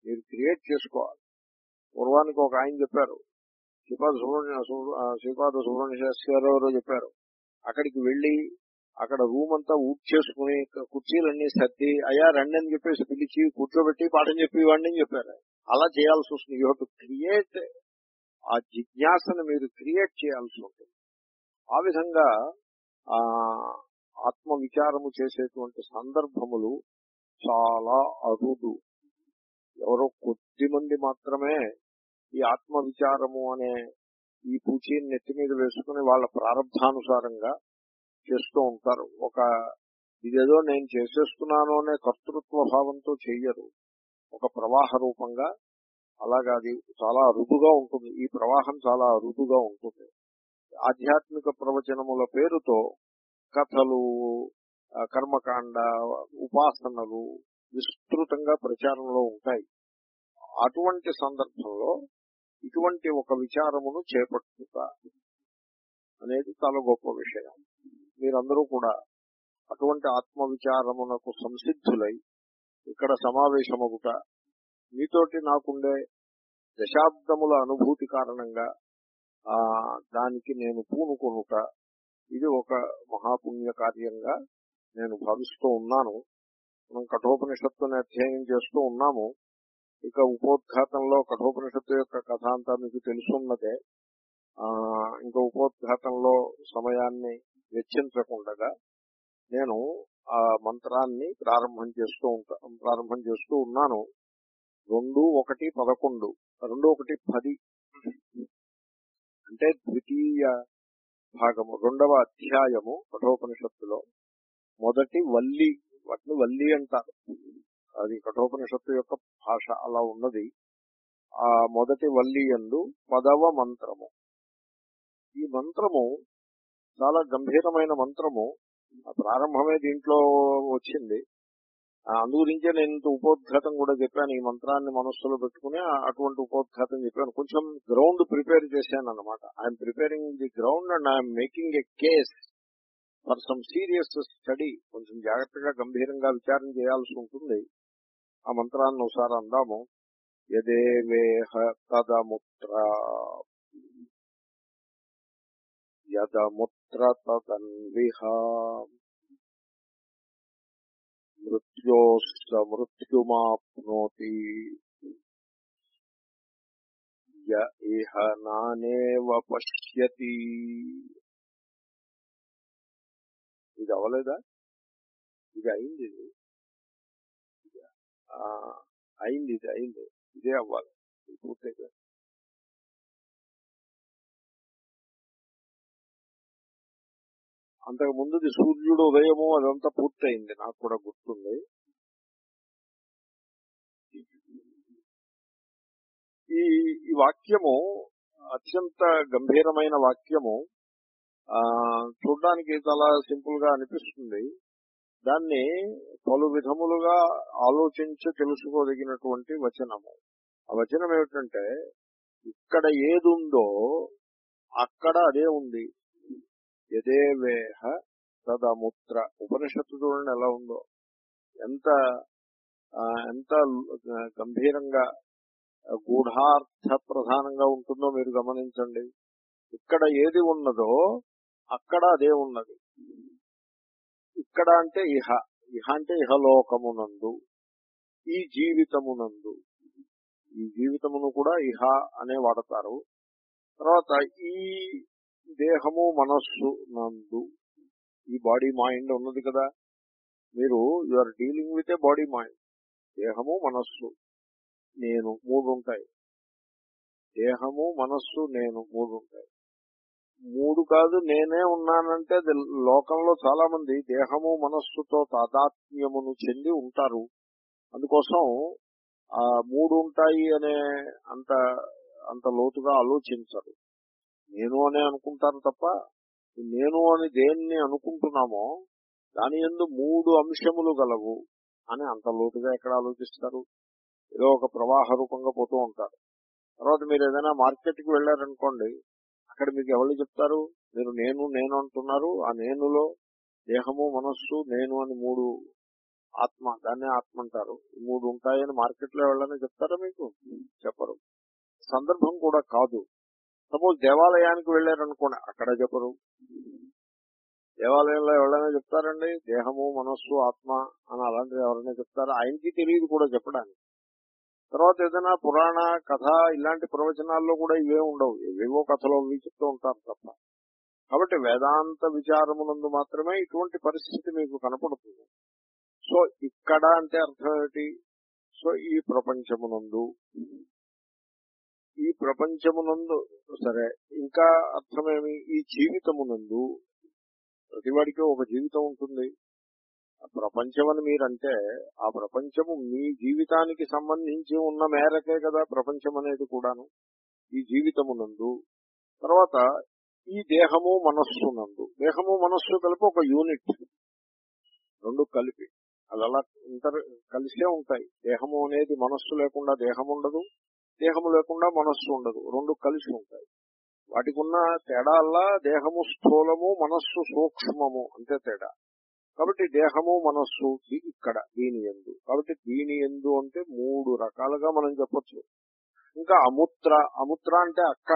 [SPEAKER 1] మీరు క్రియేట్ చేసుకోవాలి. పూర్వానికి ఒక ఆయన చెప్పారు, శ్రీపాద సుబ్రహ్మణ్య శ్రీపాద సుబ్రహ్మణ్య శాస్త్రి గారు ఎవరో చెప్పారు, అక్కడికి వెళ్లి అక్కడ రూమ్ అంతా ఊట్ చేసుకుని కుర్చీలన్నీ సర్ది అయ్యా రండి అని చెప్పేసి పిలిచి కూర్చోబెట్టి పాఠం చెప్పి ఇవ్వండి అని చెప్పారు. అలా చేయాల్సి వస్తుంది. యూ హెవ్ టు క్రియేట్, ఆ జిజ్ఞాసను మీరు క్రియేట్ చేయాల్సి ఉంటుంది. ఆ విధంగా ఆ ఆత్మ విచారము చేసేటువంటి సందర్భములు చాలా అరుదు. ఎవరో కొద్ది మంది మాత్రమే ఈ ఆత్మ విచారము అనే ఈ పూచీని నెత్తి మీద వేసుకుని వాళ్ళ ప్రారంభానుసారంగా చేస్తూ ఉంటారు. ఒక ఇదేదో నేను చేసేస్తున్నాను అనే కర్తృత్వ భావంతో చెయ్యరు. ఒక ప్రవాహ రూపంగా అలాగా అది చాలా అరుదుగా ఉంటుంది. ఈ ప్రవాహం చాలా అరుదుగా ఉంటుంది. ఆధ్యాత్మిక ప్రవచనముల పేరుతో కథలు, కర్మకాండ, ఉపాసనలు విస్తృతంగా ప్రచారంలో ఉంటాయి. అటువంటి సందర్భంలో ఇటువంటి ఒక విచారమును చేపట్టుట అనేది చాలా గొప్ప విషయం. మీరందరూ కూడా అటువంటి ఆత్మ విచారమునకు సంసిద్ధులై ఇక్కడ సమావేశమగుట, మీతోటి నాకుండే దశాబ్దముల అనుభూతి కారణంగా ఆ దానికి నేను పూనుకొనుట, ఇది ఒక మహాపుణ్య కార్యంగా నేను భావిస్తూ ఉన్నాను. మనం కఠోపనిషత్తుని అధ్యయనం చేస్తూ ఉన్నాము. ఇక ఉపోద్ఘాతంలో కఠోపనిషత్తు యొక్క కథ అంతా మీకు తెలుసున్నదే. ఆ ఇంకా ఉపోద్ఘాతంలో సమయాన్ని వెచ్చించకుండా నేను ఆ మంత్రాన్ని ప్రారంభం చేస్తూ ఉంటా ప్రారంభం చేస్తూ ఉన్నాను. రెండు ఒకటి పదకొండు రెండు ఒకటి పది అంటే ద్వితీయ భాగము, రెండవ అధ్యాయము కఠోపనిషత్తులో మొదటి వల్లి, వాటిని వల్లి అంటారు. అది కఠోపనిషత్తు యొక్క భాష అలా ఉన్నది. ఆ మొదటి వల్లి యందు పదవ మంత్రము. ఈ మంత్రము చాలా గంభీరమైన మంత్రము. ప్రారంభమే దీంట్లో వచ్చింది. అందుగురించే నేను ఇంత ఉపోద్ఘాతం కూడా చెప్పాను. ఈ మంత్రాన్ని మనస్సులో పెట్టుకుని అటువంటి ఉపోద్ఘాతం చెప్పాను. కొంచెం గ్రౌండ్ ప్రిపేర్ చేశాను అనమాట. I'm preparing the ground and I'm making a case for some serious study. కొంచెం జాగ్రత్తగా గంభీరంగా విచారణ చేయాల్సి ఉంటుంది. ఆ మంత్రాన్ని ఒకసారి అందాము. యదేవేహ తదముత్ర యదముత్ర తదన్విహ మృత్యోస్స మృత్యుమాప్నోతి య ఇహ నానేవ పశ్యతి. ఇది అవలేదా? ఇది అయింది. ఇది అయింది ఇది అయింది ఇదే అవ్వాలి. పూర్తిగా అంతకు ముందుది సూర్యుడు ఉదయము అదంతా పూర్తయింది. నాకు కూడా గుర్తుంది. ఈ ఈ వాక్యము అత్యంత గంభీరమైన వాక్యము. ఆ చూడ్డానికి చాలా సింపుల్ గా అనిపిస్తుంది. దాన్ని పలు విధములుగా ఆలోచించి తెలుసుకోదగినటువంటి వచనము. ఆ వచనం ఏమిటంటే, ఇక్కడ ఏది ఉందో అక్కడ అదే ఉంది. యదేవేహ తదముత్ర. ఉపనిషత్తు చూడండి ఎలా ఉందో, ఎంత ఎంత గంభీరంగా గూఢార్థ ప్రధానంగా ఉంటుందో మీరు గమనించండి. ఇక్కడ ఏది ఉన్నదో అక్కడ అదే ఉన్నది. ఇక్కడ అంటే ఇహ, ఇహ అంటే ఇహలోకమునందు, ఈ జీవితమునందు. ఈ జీవితమును కూడా ఇహ అనే వాడతారు. తర్వాత ఈ దేహము మనస్సు నందు, ఈ బాడీ మైండ్ ఉన్నది కదా. మీరు you are dealing with a body mind. దేహము మనస్సు నేను మూడు ఉంటాయి. దేహము మనస్సు నేను మూడు ఉంటాయి. మూడు కాదు నేనే ఉన్నానంటే లోకంలో చాలా మంది దేహము మనస్సుతో తాదాత్మ్యమును చెంది ఉంటారు. అందుకోసం ఆ మూడు ఉంటాయి అనే అంత అంత లోతుగా ఆలోచించరు. నేను అనే అనుకుంటారు తప్ప, నేను అని దేన్ని అనుకుంటున్నామో దాని యందు మూడు అంశములు గలవు అని అంత లోతుగా ఎక్కడ ఆలోచిస్తారు. ఏదో ఒక ప్రవాహ రూపంగా పోతూ ఉంటారు. తర్వాత మీరు ఏదైనా మార్కెట్కి వెళ్ళారనుకోండి, అక్కడ మీకు ఎవరు చెప్తారు, మీరు నేను నేను అంటున్నారు. ఆ నేనులో దేహము మనస్సు నేను అని మూడు ఆత్మ, దాన్నే ఆత్మ అంటారు. ఈ మూడు ఉంటాయని మార్కెట్ లో వెళ్ళని చెప్తారా మీకు? చెప్పరు. సందర్భం కూడా కాదు. సపోజ్ దేవాలయానికి వెళ్ళారనుకోండి, అక్కడ చెప్పరు. దేవాలయంలో ఎవరైనా చెప్తారండి దేహము మనస్సు ఆత్మ అని? అలాంటిది ఎవరైనా చెప్తారా? ఆయనకి తెలియదు కూడా చెప్పడానికి. తర్వాత ఏదైనా పురాణ కథ ఇలాంటి ప్రవచనాల్లో కూడా ఇవే ఉండవు, ఏవేవో కథలో అవి చెప్తూ ఉంటారు తప్ప. కాబట్టి వేదాంత విచారమునందు మాత్రమే ఇటువంటి పరిస్థితి మీకు కనపడుతుంది. సో ఇక్కడ అంటే అర్థం ఏమిటి? సో ఈ ప్రపంచమునందు ఈ ప్రపంచమునందు సరే, ఇంకా అర్థమేమి? ఈ జీవితమునందు ప్రతివాడికి ఒక జీవితం ఉంటుంది. ప్రపంచం అని మీరంటే ఆ ప్రపంచము మీ జీవితానికి సంబంధించి ఉన్న మేరకే కదా ప్రపంచం అనేది కూడాను. ఈ జీవితమునందు తర్వాత ఈ దేహము మనస్సు నందు, దేహము మనస్సు కలిపి ఒక యూనిట్, రెండు కలిపి అవి అలా ఇంటర్ కలిసే ఉంటాయి. దేహము అనేది మనస్సు లేకుండా దేహం ఉండదు, దేహము లేకుండా మనస్సు ఉండదు, రెండు కలిసి ఉంటాయి. వాటికి ఉన్న తేడాల్లా దేహము స్థూలము మనస్సు సూక్ష్మము అంతే తేడా. కాబట్టి దేహము మనస్సు ఇక్కడ దీని యందు, కాబట్టి దీని యందు అంటే మూడు రకాలుగా మనం చెప్పొచ్చు. ఇంకా అముత్ర, అముత్ర అంటే అక్కడ,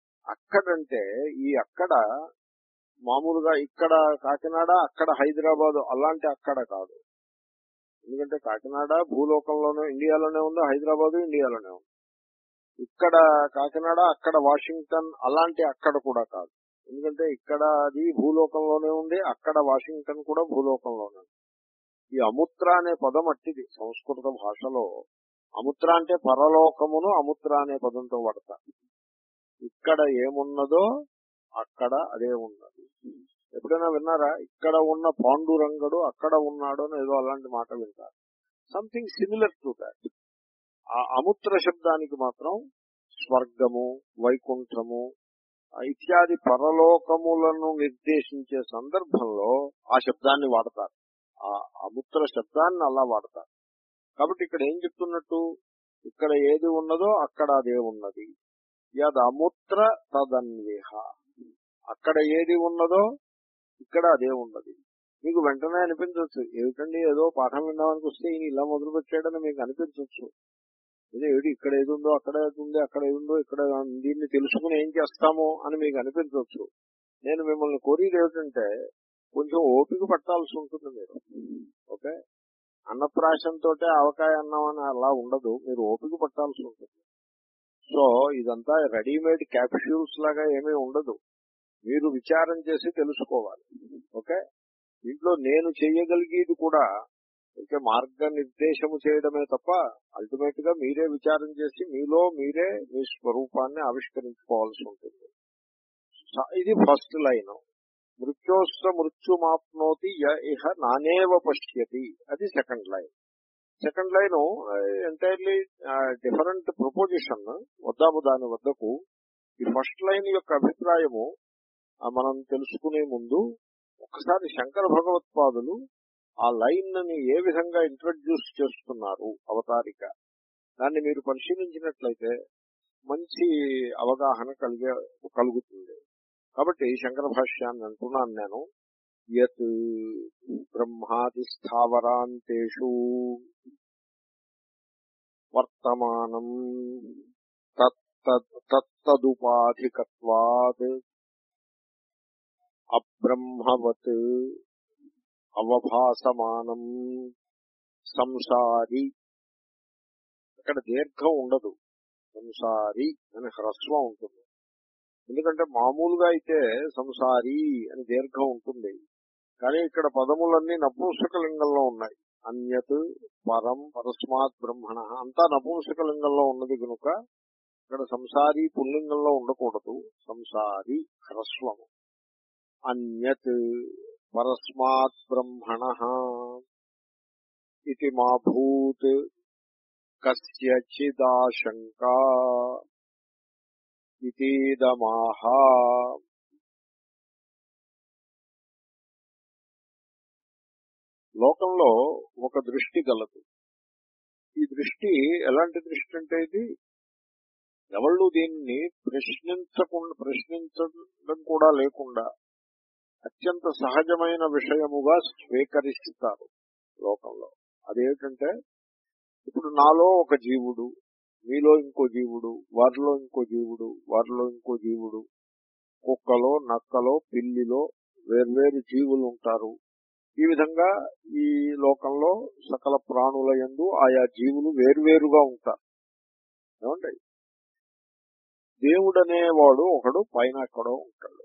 [SPEAKER 1] అక్కడంటే ఈ అక్కడ మామూలుగా ఇక్కడ కాకినాడ అక్కడ హైదరాబాద్ అలాంటి అక్కడ కాదు. ఎందుకంటే కాకినాడ భూలోకంలోనే ఇండియాలోనే ఉంది, హైదరాబాద్ ఇండియాలోనే ఉంది. ఇక్కడ కాకినాడ అక్కడ వాషింగ్టన్ అలాంటి అక్కడ కూడా కాదు. ఎందుకంటే ఇక్కడ అది భూలోకంలోనే ఉంది, అక్కడ వాషింగ్టన్ కూడా భూలోకంలోనే ఉంది. ఈ అముత్ర అనే పదం అట్టిది సంస్కృత భాషలో. అముత్ర అంటే పరలోకమును అముత్ర అనే పదంతో వాడతారు. ఇక్కడ ఏమున్నదో అక్కడ అదే ఉన్నది. ఎప్పుడైనా విన్నారా? ఇక్కడ ఉన్న పాండురంగడు అక్కడ ఉన్నాడు అని ఏదో అలాంటి మాట వింటారు. Something similar to that. ఆ అముత్ర శబ్దానికి మాత్రం స్వర్గము, వైకుంఠము ఇత్యాది పరలోకములను నిర్దేశించే సందర్భంలో ఆ శబ్దాన్ని వాడతారు. ఆ అముత్ర శబ్దాన్ని అలా వాడతారు. కాబట్టి ఇక్కడ ఏం చెప్తున్నట్టు, ఇక్కడ ఏది ఉన్నదో అక్కడ అదే ఉన్నది. యద్ అముత్ర తదన్వేహ, అక్కడ ఏది ఉన్నదో ఇక్కడ అదే ఉన్నది. మీకు వెంటనే అనిపించవచ్చు, ఏమిటండి ఏదో పాఠం విన్నామనికి వస్తే ఈయన ఇలా మొదలు పెట్టాడని మీకు అనిపించవచ్చు. ఇదే ఏడు ఇక్కడ ఏది ఉందో అక్కడ ఏది ఉంది, అక్కడ ఏది ఉందో ఇక్కడ, దీన్ని తెలుసుకుని ఏం చేస్తాము అని మీకు అనిపించవచ్చు. నేను మిమ్మల్ని కోరేది ఏమిటంటే కొంచెం ఓపిక పట్టాల్సి ఉంటుంది మీరు. ఓకే, అన్నప్రాశంతో ఆవకాయ అన్నం అని అలా ఉండదు, మీరు ఓపిక పట్టాల్సి ఉంటుంది. సో ఇదంతా రెడీమేడ్ క్యాప్సూల్స్ లాగా ఏమీ ఉండదు, మీరు విచారం చేసి తెలుసుకోవాలి. ఓకే, దీంట్లో నేను చేయగలిగేది కూడా ఓకే మార్గ నిర్దేశము చేయడమే తప్ప అల్టిమేట్ గా మీరే విచారం చేసి మీలో మీరే మీ స్వరూపాన్ని ఆవిష్కరించుకోవాల్సి ఉంటుంది. ఇది ఫస్ట్ లైన్. మృత్యోస్స మృత్యుమాప్నోతి య ఇహ నానేవ పశ్యతి, అది second line. Second line entirely different proposition. వద్దాము దాని వద్దకు. ఈ ఫస్ట్ లైన్ యొక్క అభిప్రాయము మనం తెలుసుకునే ముందు ఒకసారి శంకర భగవత్పాదులు ఆ లైన్ ని ఏ విధంగా ఇంట్రడ్యూస్ చేస్తున్నారు అవతారిక, దాన్ని మీరు పరిశీలించినట్లయితే మంచి అవగాహన కలిగే కలుగుతుంది. కాబట్టి శంకర భాష్యాన్ని అంటున్నాను నేను. యత్ బ్రహ్మాది స్థావరాంతేషు వర్తమానం తత్తదుపాధికత్వాత్ అబ్రహ్మవత్ అవభాసమానం సంసారి. అక్కడ దీర్ఘం ఉండదు, సంసారి అని హ్రస్వం ఉంటుంది. ఎందుకంటే మామూలుగా అయితే సంసారి అని దీర్ఘం ఉంటుంది, కానీ ఇక్కడ పదములన్నీ నపుంసకలింగంలో ఉన్నాయి. అన్యత్, పరం, పరస్మాత్ బ్రహ్మణ అంతా నపుంసకలింగంలో ఉన్నది కనుక ఇక్కడ సంసారి పుల్లింగంలో ఉండకూడదు. సంసారి హ్రస్వము. అన్యత్ పరస్మాత్ బ్రహ్మణ ఇది మా భూత్ కస్యచిదాశంకా ఇతీదమాహ. లోకంలో ఒక దృష్టి గలదు. ఈ దృష్టి ఎలాంటి దృష్టి అంటే ఇది ఎవళ్ళు దీన్ని ప్రశ్నించకుండా ప్రశ్నించడం కూడా లేకుండా అత్యంత సహజమైన విషయముగా స్వీకరిస్తారు లోకంలో. అదేమిటంటే ఇప్పుడు నాలో ఒక జీవుడు, మీలో ఇంకో జీవుడు, వారిలో ఇంకో జీవుడు, వారిలో ఇంకో జీవుడు, కుక్కలో నక్కలో పిల్లిలో వేర్వేరు జీవులు ఉంటారు. ఈ విధంగా ఈ లోకంలో సకల ప్రాణుల యందు ఆయా జీవులు వేర్వేరుగా ఉంటారు. ఏమండి, దేవుడు అనేవాడు ఒకడు పైన ఎక్కడో ఉంటాడు.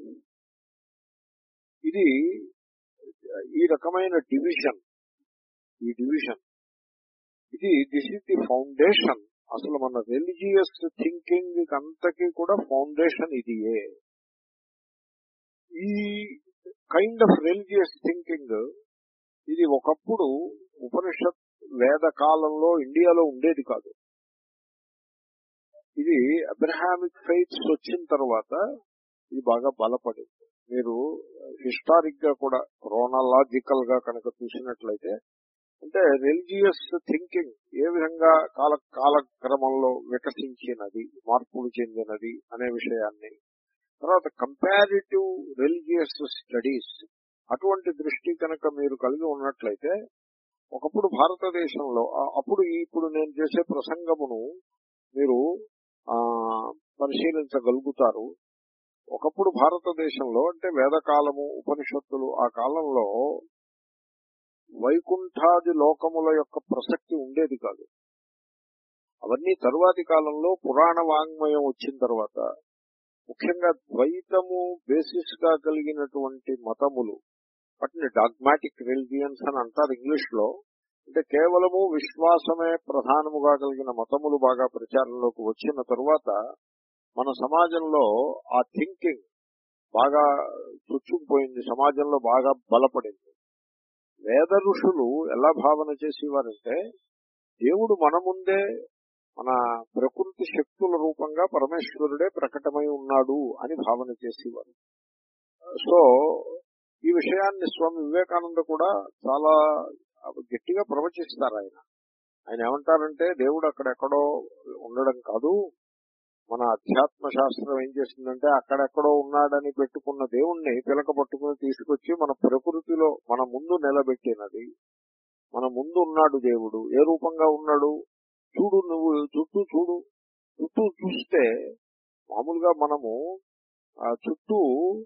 [SPEAKER 1] ఇది ఈ రకమైన డివిజన్, ఈ డివిజన్ ఇది దిస్ ఇస్ ది ఫౌండేషన్. అసలు మన రిలీజియస్ థింకింగ్ అంతకీ కూడా ఫౌండేషన్ ఇదియే. ఈ కైండ్ ఆఫ్ రిలీజియస్ థింకింగ్ ఇది ఒకప్పుడు ఉపనిషత్ వేద కాలంలో ఇండియాలో ఉండేది కాదు. ఇది అబ్రహామిక్ ఫెయిత్స్ వచ్చిన తర్వాత ఇది బాగా బలపడింది. మీరు హిస్టారిక్ గా కూడా క్రోనలాజికల్ గా కనుక చూసినట్లయితే, అంటే రిలీజియస్ థింకింగ్ ఏ విధంగా కాల కాలక్రమంలో వికసించినది, మార్పులు చెందినది అనే విషయాన్ని, తర్వాత కంపారిటివ్ రిలీజియస్ స్టడీస్ అటువంటి దృష్టి కనుక మీరు కలిగి ఉన్నట్లయితే, ఒకప్పుడు భారతదేశంలో అప్పుడు ఇప్పుడు నేను చేసే ప్రసంగమును మీరు ఆ పరిశీలించగలుగుతారు. ఒకప్పుడు భారతదేశంలో అంటే వేదకాలము, ఉపనిషత్తులు ఆ కాలంలో వైకుంఠాది లోకముల యొక్క ప్రసక్తి ఉండేది కాదు. అవన్నీ తరువాతి కాలంలో పురాణ వాంగ్మయం వచ్చిన తర్వాత, ముఖ్యంగా ద్వైతము బేసిస్ గా కలిగినటువంటి మతములు, వాటిని డాగ్మాటిక్ రిలిజియన్స్ అని అంటారు ఇంగ్లీష్ లో. అంటే కేవలము విశ్వాసమే ప్రధానముగా కలిగిన మతములు బాగా ప్రచారంలోకి వచ్చిన తరువాత మన సమాజంలో ఆ థింకింగ్ బాగా చొచ్చుకుపోయింది, సమాజంలో బాగా బలపడింది. వేద ఋషులు ఎలా భావన చేసేవారంటే, దేవుడు మన ముందే మన ప్రకృతి శక్తుల రూపంగా పరమేశ్వరుడే ప్రకటమై ఉన్నాడు అని భావన చేసేవారు. సో ఈ విషయాన్ని స్వామి వివేకానంద కూడా చాలా గట్టిగా ప్రవచిస్తారు. ఆయన ఆయన ఏమంటారంటే, దేవుడు అక్కడెక్కడో ఉండడం కాదు, మన అధ్యాత్మ శాస్త్రం ఏం చేసిందంటే అక్కడెక్కడో ఉన్నాడని పెట్టుకున్న దేవుణ్ణి పిలక పట్టుకుని తీసుకొచ్చి మన ప్రకృతిలో మన ముందు నిలబెట్టినది. మన ముందు ఉన్నాడు దేవుడు. ఏ రూపంగా ఉన్నాడు చూడు, నువ్వు చుట్టూ చూడు. చుట్టూ చూస్తే మామూలుగా మనము ఆ చుట్టూ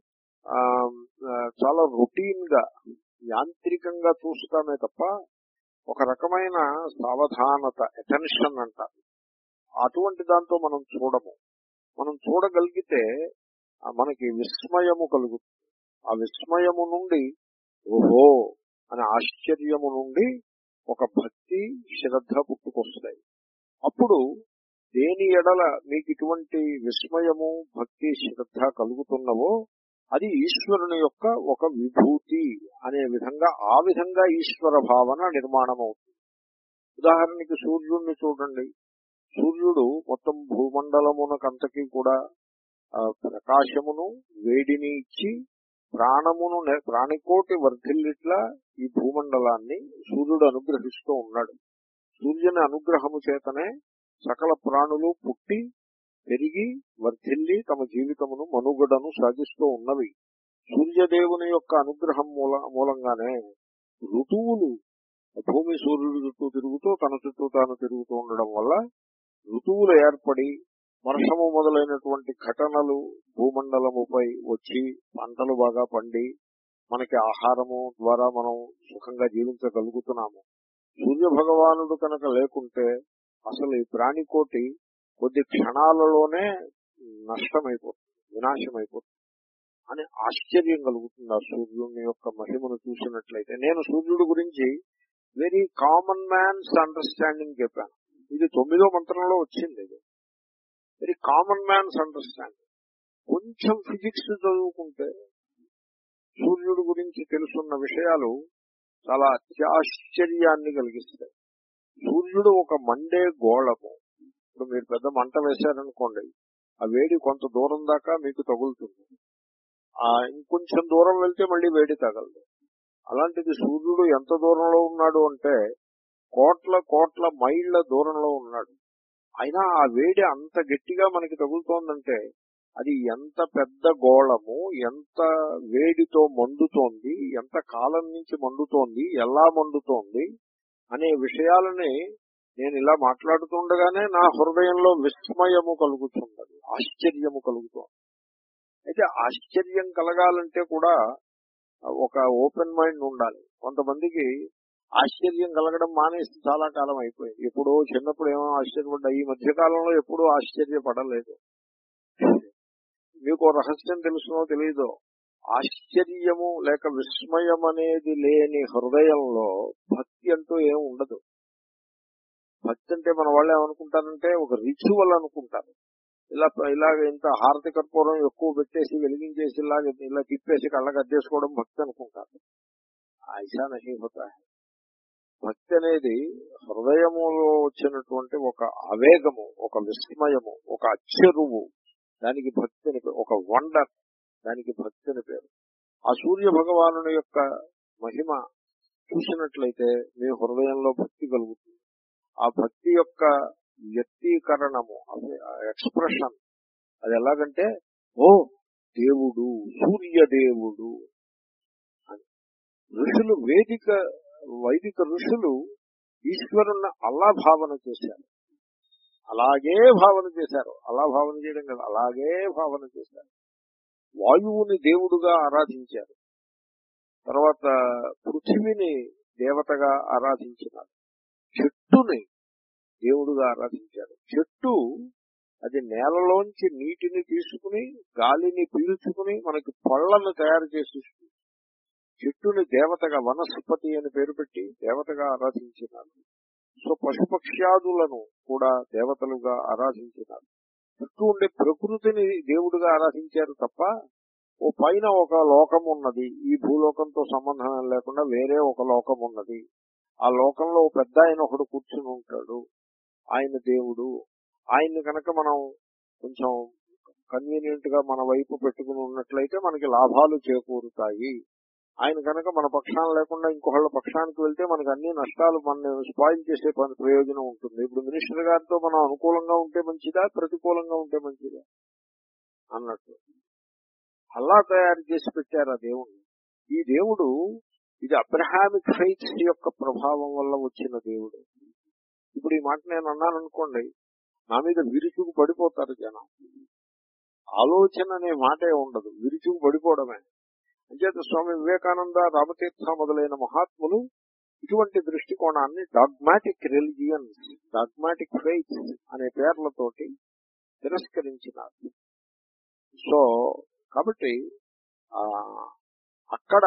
[SPEAKER 1] ఆ చాలా రొటీన్ గా యాంత్రికంగా చూస్తామే తప్ప ఒక రకమైన సావధానత, అటెన్షన్ అంటారు, అటువంటి దాంతో మనం చూడము. మనం చూడగలిగితే మనకి విస్మయము కలుగుతుంది. ఆ విస్మయము నుండి ఓహో అనే ఆశ్చర్యము నుండి ఒక భక్తి శ్రద్ధ పుట్టుకొస్తాయి. అప్పుడు దేని ఎడల మీకు ఇటువంటి విస్మయము భక్తి శ్రద్ధ కలుగుతున్నవో అది ఈశ్వరుని యొక్క ఒక విభూతి అనే విధంగా, ఆ విధంగా ఈశ్వర భావన నిర్మాణం అవుతుంది. ఉదాహరణకి సూర్యుడిని చూడండి. సూర్యుడు మొత్తం భూమండలమునకంతకీ కూడా ప్రకాశమును వేడిని ఇచ్చి ప్రాణమును ప్రాణికోటి వర్ధిల్లిట్లా ఈ భూమండలాన్ని సూర్యుడు అనుగ్రహిస్తూ ఉన్నాడు. సూర్యుని అనుగ్రహము చేతనే సకల ప్రాణులు పుట్టి పెరిగి వర్ధిల్లి తమ జీవితమును మనుగడను సాగిస్తూ ఉన్నవి. సూర్యదేవుని యొక్క అనుగ్రహం మూల మూలంగానే ఋతువులు భూమి సూర్యుడు చుట్టూ తిరుగుతూ తన చుట్టూ తాను తిరుగుతూ ఉండడం వల్ల ఋతువులు ఏర్పడి వర్షము మొదలైనటువంటి ఘటనలు భూమండలముపై వచ్చి పంటలు బాగా పండి మనకి ఆహారము ద్వారా మనం సుఖంగా జీవించగలుగుతున్నాము. సూర్య భగవానుడు కనుక లేకుంటే అసలు ఈ ప్రాణికోటి కొద్ది క్షణాలలోనే నష్టమైపోతుంది, వినాశమైపోతుంది అని ఆశ్చర్యం కలుగుతుంది ఆ సూర్యుని యొక్క మహిమను చూసినట్లయితే. నేను సూర్యుడు గురించి వెరీ కామన్ మ్యాన్స్ అండర్స్టాండింగ్ చెప్పాను. ఇది తొమ్మిదో మంత్రంలో వచ్చింది. ఇది వెరీ కామన్ మ్యాన్స్ అండర్స్టాండింగ్. కొంచెం ఫిజిక్స్ చదువుకుంటే సూర్యుడు గురించి తెలుసున్న విషయాలు చాలా అత్యాశ్చర్యాన్ని కలిగిస్తాయి. సూర్యుడు ఒక మండే గోళము. ఇప్పుడు మీరు పెద్ద మంట వేశారనుకోండి, ఆ వేడి కొంత దూరం దాకా మీకు తగులుతుంది, ఆ ఇంకొంచెం దూరం వెళ్తే మళ్ళీ వేడి తగలదు. అలాంటిది సూర్యుడు ఎంత దూరంలో ఉన్నాడు అంటే కోట్ల కోట్ల మైళ్ల దూరంలో ఉన్నాడు. అయినా ఆ వేడి అంత గట్టిగా మనకి తగులుతోందంటే అది ఎంత పెద్ద గోళము, ఎంత వేడితో మండుతోంది, ఎంత కాలం నుంచి మండుతోంది, ఎలా మండుతోంది, అనే విషయాలని నేను ఇలా మాట్లాడుతుండగానే నా హృదయంలో విస్మయము కలుగుతున్నది, ఆశ్చర్యము కలుగుతుంది. అయితే ఆశ్చర్యం కలగాలంటే కూడా ఒక ఓపెన్ మైండ్ ఉండాలి. కొంతమందికి ఆశ్చర్యం కలగడం మానేసి చాలా కాలం అయిపోయింది. ఎప్పుడో చిన్నప్పుడు ఏమో ఆశ్చర్యపడ్డా, ఈ మధ్యకాలంలో ఎప్పుడూ ఆశ్చర్యపడలేదు. మీకు రహస్యం తెలుసునో తెలీదో, ఆశ్చర్యము లేక విస్మయం అనేది లేని హృదయంలో భక్తి అంటూ ఏం ఉండదు. భక్తి అంటే మన వాళ్ళు ఏమనుకుంటారంటే ఒక రిచువల్ అనుకుంటారు. ఇలా ఇలాగ ఇంత హారతి కర్పూరం ఎక్కువ పెట్టేసి వెలిగించేసి ఇలాగ ఇలా తిప్పేసి కళ్ళకి అద్దేసుకోవడం భక్తి అనుకుంటారు. ఐసా నహీ హోతా హై. భక్తి అనేది హృదయములో వచ్చినటువంటి ఒక ఆవేగము, ఒక విస్మయము, ఒక అచ్చెరువు, దానికి భక్తి అని పేరు. ఒక వండర్, దానికి భక్తి అని పేరు. ఆ సూర్య భగవానుని యొక్క మహిమ చూసినట్లయితే మీ హృదయంలో భక్తి కలుగుతుంది. ఆ భక్తి యొక్క వ్యక్తీకరణము, ఎక్స్ప్రెషన్ అది ఎలాగంటే, ఓ దేవుడు, సూర్యదేవుడు అని. ఋషులు, వేదిక వైదిక ఋషులు ఈశ్వరుణ్ణి అలా భావన చేశారు, అలాగే భావన చేశారు. అలా భావన చేయడం కదా, అలాగే భావన చేశారు. వాయువుని దేవుడుగా ఆరాధించారు. తర్వాత పృథివిని దేవతగా ఆరాధించినారు. చెట్టుని దేవుడుగా ఆరాధించారు. చెట్టు అది నేలలోంచి నీటిని తీసుకుని గాలిని పీల్చుకుని మనకి పళ్ళను తయారు చేసి చెట్టుని దేవతగా, వనస్పతి అని పేరు పెట్టి దేవతగా ఆరాధించినారు. సో పశుపక్ష్యాదులను కూడా దేవతలుగా ఆరాధించినారు. చుట్టూ ఉండే ప్రకృతిని దేవుడుగా ఆరాధించారు తప్ప ఓ పైన ఒక లోకం ఉన్నది, ఈ భూలోకంతో సంబంధం లేకుండా వేరే ఒక లోకం ఉన్నది, ఆ లోకంలో పెద్ద ఆయన ఒకడు కూర్చుని ఉంటాడు, ఆయన దేవుడు, ఆయన్ని కనుక మనం కొంచెం కన్వీనియంట్ గా మన వైపు పెట్టుకుని ఉన్నట్లయితే మనకి లాభాలు చేకూరుతాయి, ఆయన కనుక మన పక్షాన లేకుండా ఇంకొకళ్ళ పక్షానికి వెళ్తే మనకి అన్ని నష్టాలు మన స్పాయిల్ చేసే పని ప్రయోజనం ఉంటుంది. ఇప్పుడు మినిస్టర్ గారితో మనం అనుకూలంగా ఉంటే మంచిదా, ప్రతికూలంగా ఉంటే మంచిదా అన్నట్టు అలా తయారు చేసి పెట్టారు ఆ దేవుణ్ణి. ఈ దేవుడు ఇది అబ్రహామిక్ ఫెయిత్స్ యొక్క ప్రభావం వల్ల వచ్చిన దేవుడు. ఇప్పుడు ఈ మాట నేను అన్నాను అనుకోండి, నా మీద విరుచుకు పడిపోతారు జనం. ఆలోచన అనే మాటే ఉండదు, విరుచుకు పడిపోవడమే. అంచేత స్వామి వివేకానంద, రామతీర్థ మొదలైన మహాత్ములు ఇటువంటి దృష్టికోణాన్ని డాగ్మాటిక్ రిలిజియన్స్, డాగ్మాటిక్ ఫెయిత్స్ అనే పేర్లతోటి తిరస్కరించినారు. సో కాబట్టి ఆ అక్కడ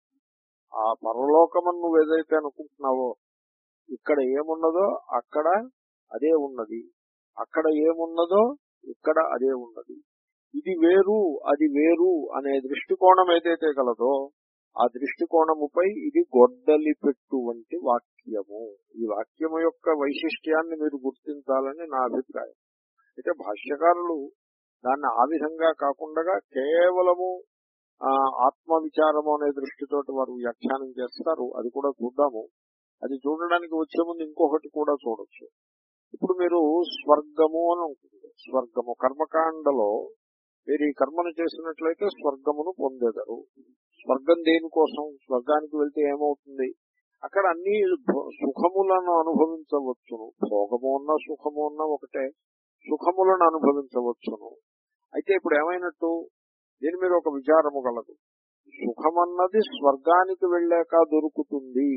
[SPEAKER 1] ఆ పరలోకమని నువ్వు ఏదైతే అనుకుంటున్నావో, ఇక్కడ ఏమున్నదో అక్కడ అదే ఉన్నది, అక్కడ ఏమున్నదో ఇక్కడ అదే ఉన్నది, ఇది వేరు అది వేరు అనే దృష్టికోణం ఏదైతే కలదో ఆ దృష్టికోణముపై ఇది గొడ్డలి పెట్టు వంటి వాక్యము. ఈ వాక్యము యొక్క వైశిష్ట్యాన్ని మీరు గుర్తించాలని నా అభిప్రాయం. అయితే భాష్యకారులు దాన్ని ఆ విధంగా కాకుండా కేవలము ఆ ఆత్మ విచారము అనే దృష్టితోటి వారు వ్యాఖ్యానం చేస్తారు. అది కూడా చూద్దాము. అది చూడడానికి వచ్చే ముందు ఇంకొకటి కూడా చూడొచ్చు. ఇప్పుడు మీరు స్వర్గము అని ఉంటుంది. స్వర్గము కర్మకాండలో మీరు ఈ కర్మను చేసినట్లయితే స్వర్గమును పొందేదరు. స్వర్గం దేనికోసం? స్వర్గానికి వెళ్తే ఏమవుతుంది? అక్కడ అన్ని సుఖములను అనుభవించవచ్చును. భోగము ఉన్న సుఖము ఉన్న ఒకటే, సుఖములను అనుభవించవచ్చును. అయితే ఇప్పుడు ఏమైనట్టు? దీని మీద ఒక విచారము గలదు. సుఖమన్నది స్వర్గానికి వెళ్ళాక దొరుకుతుంది.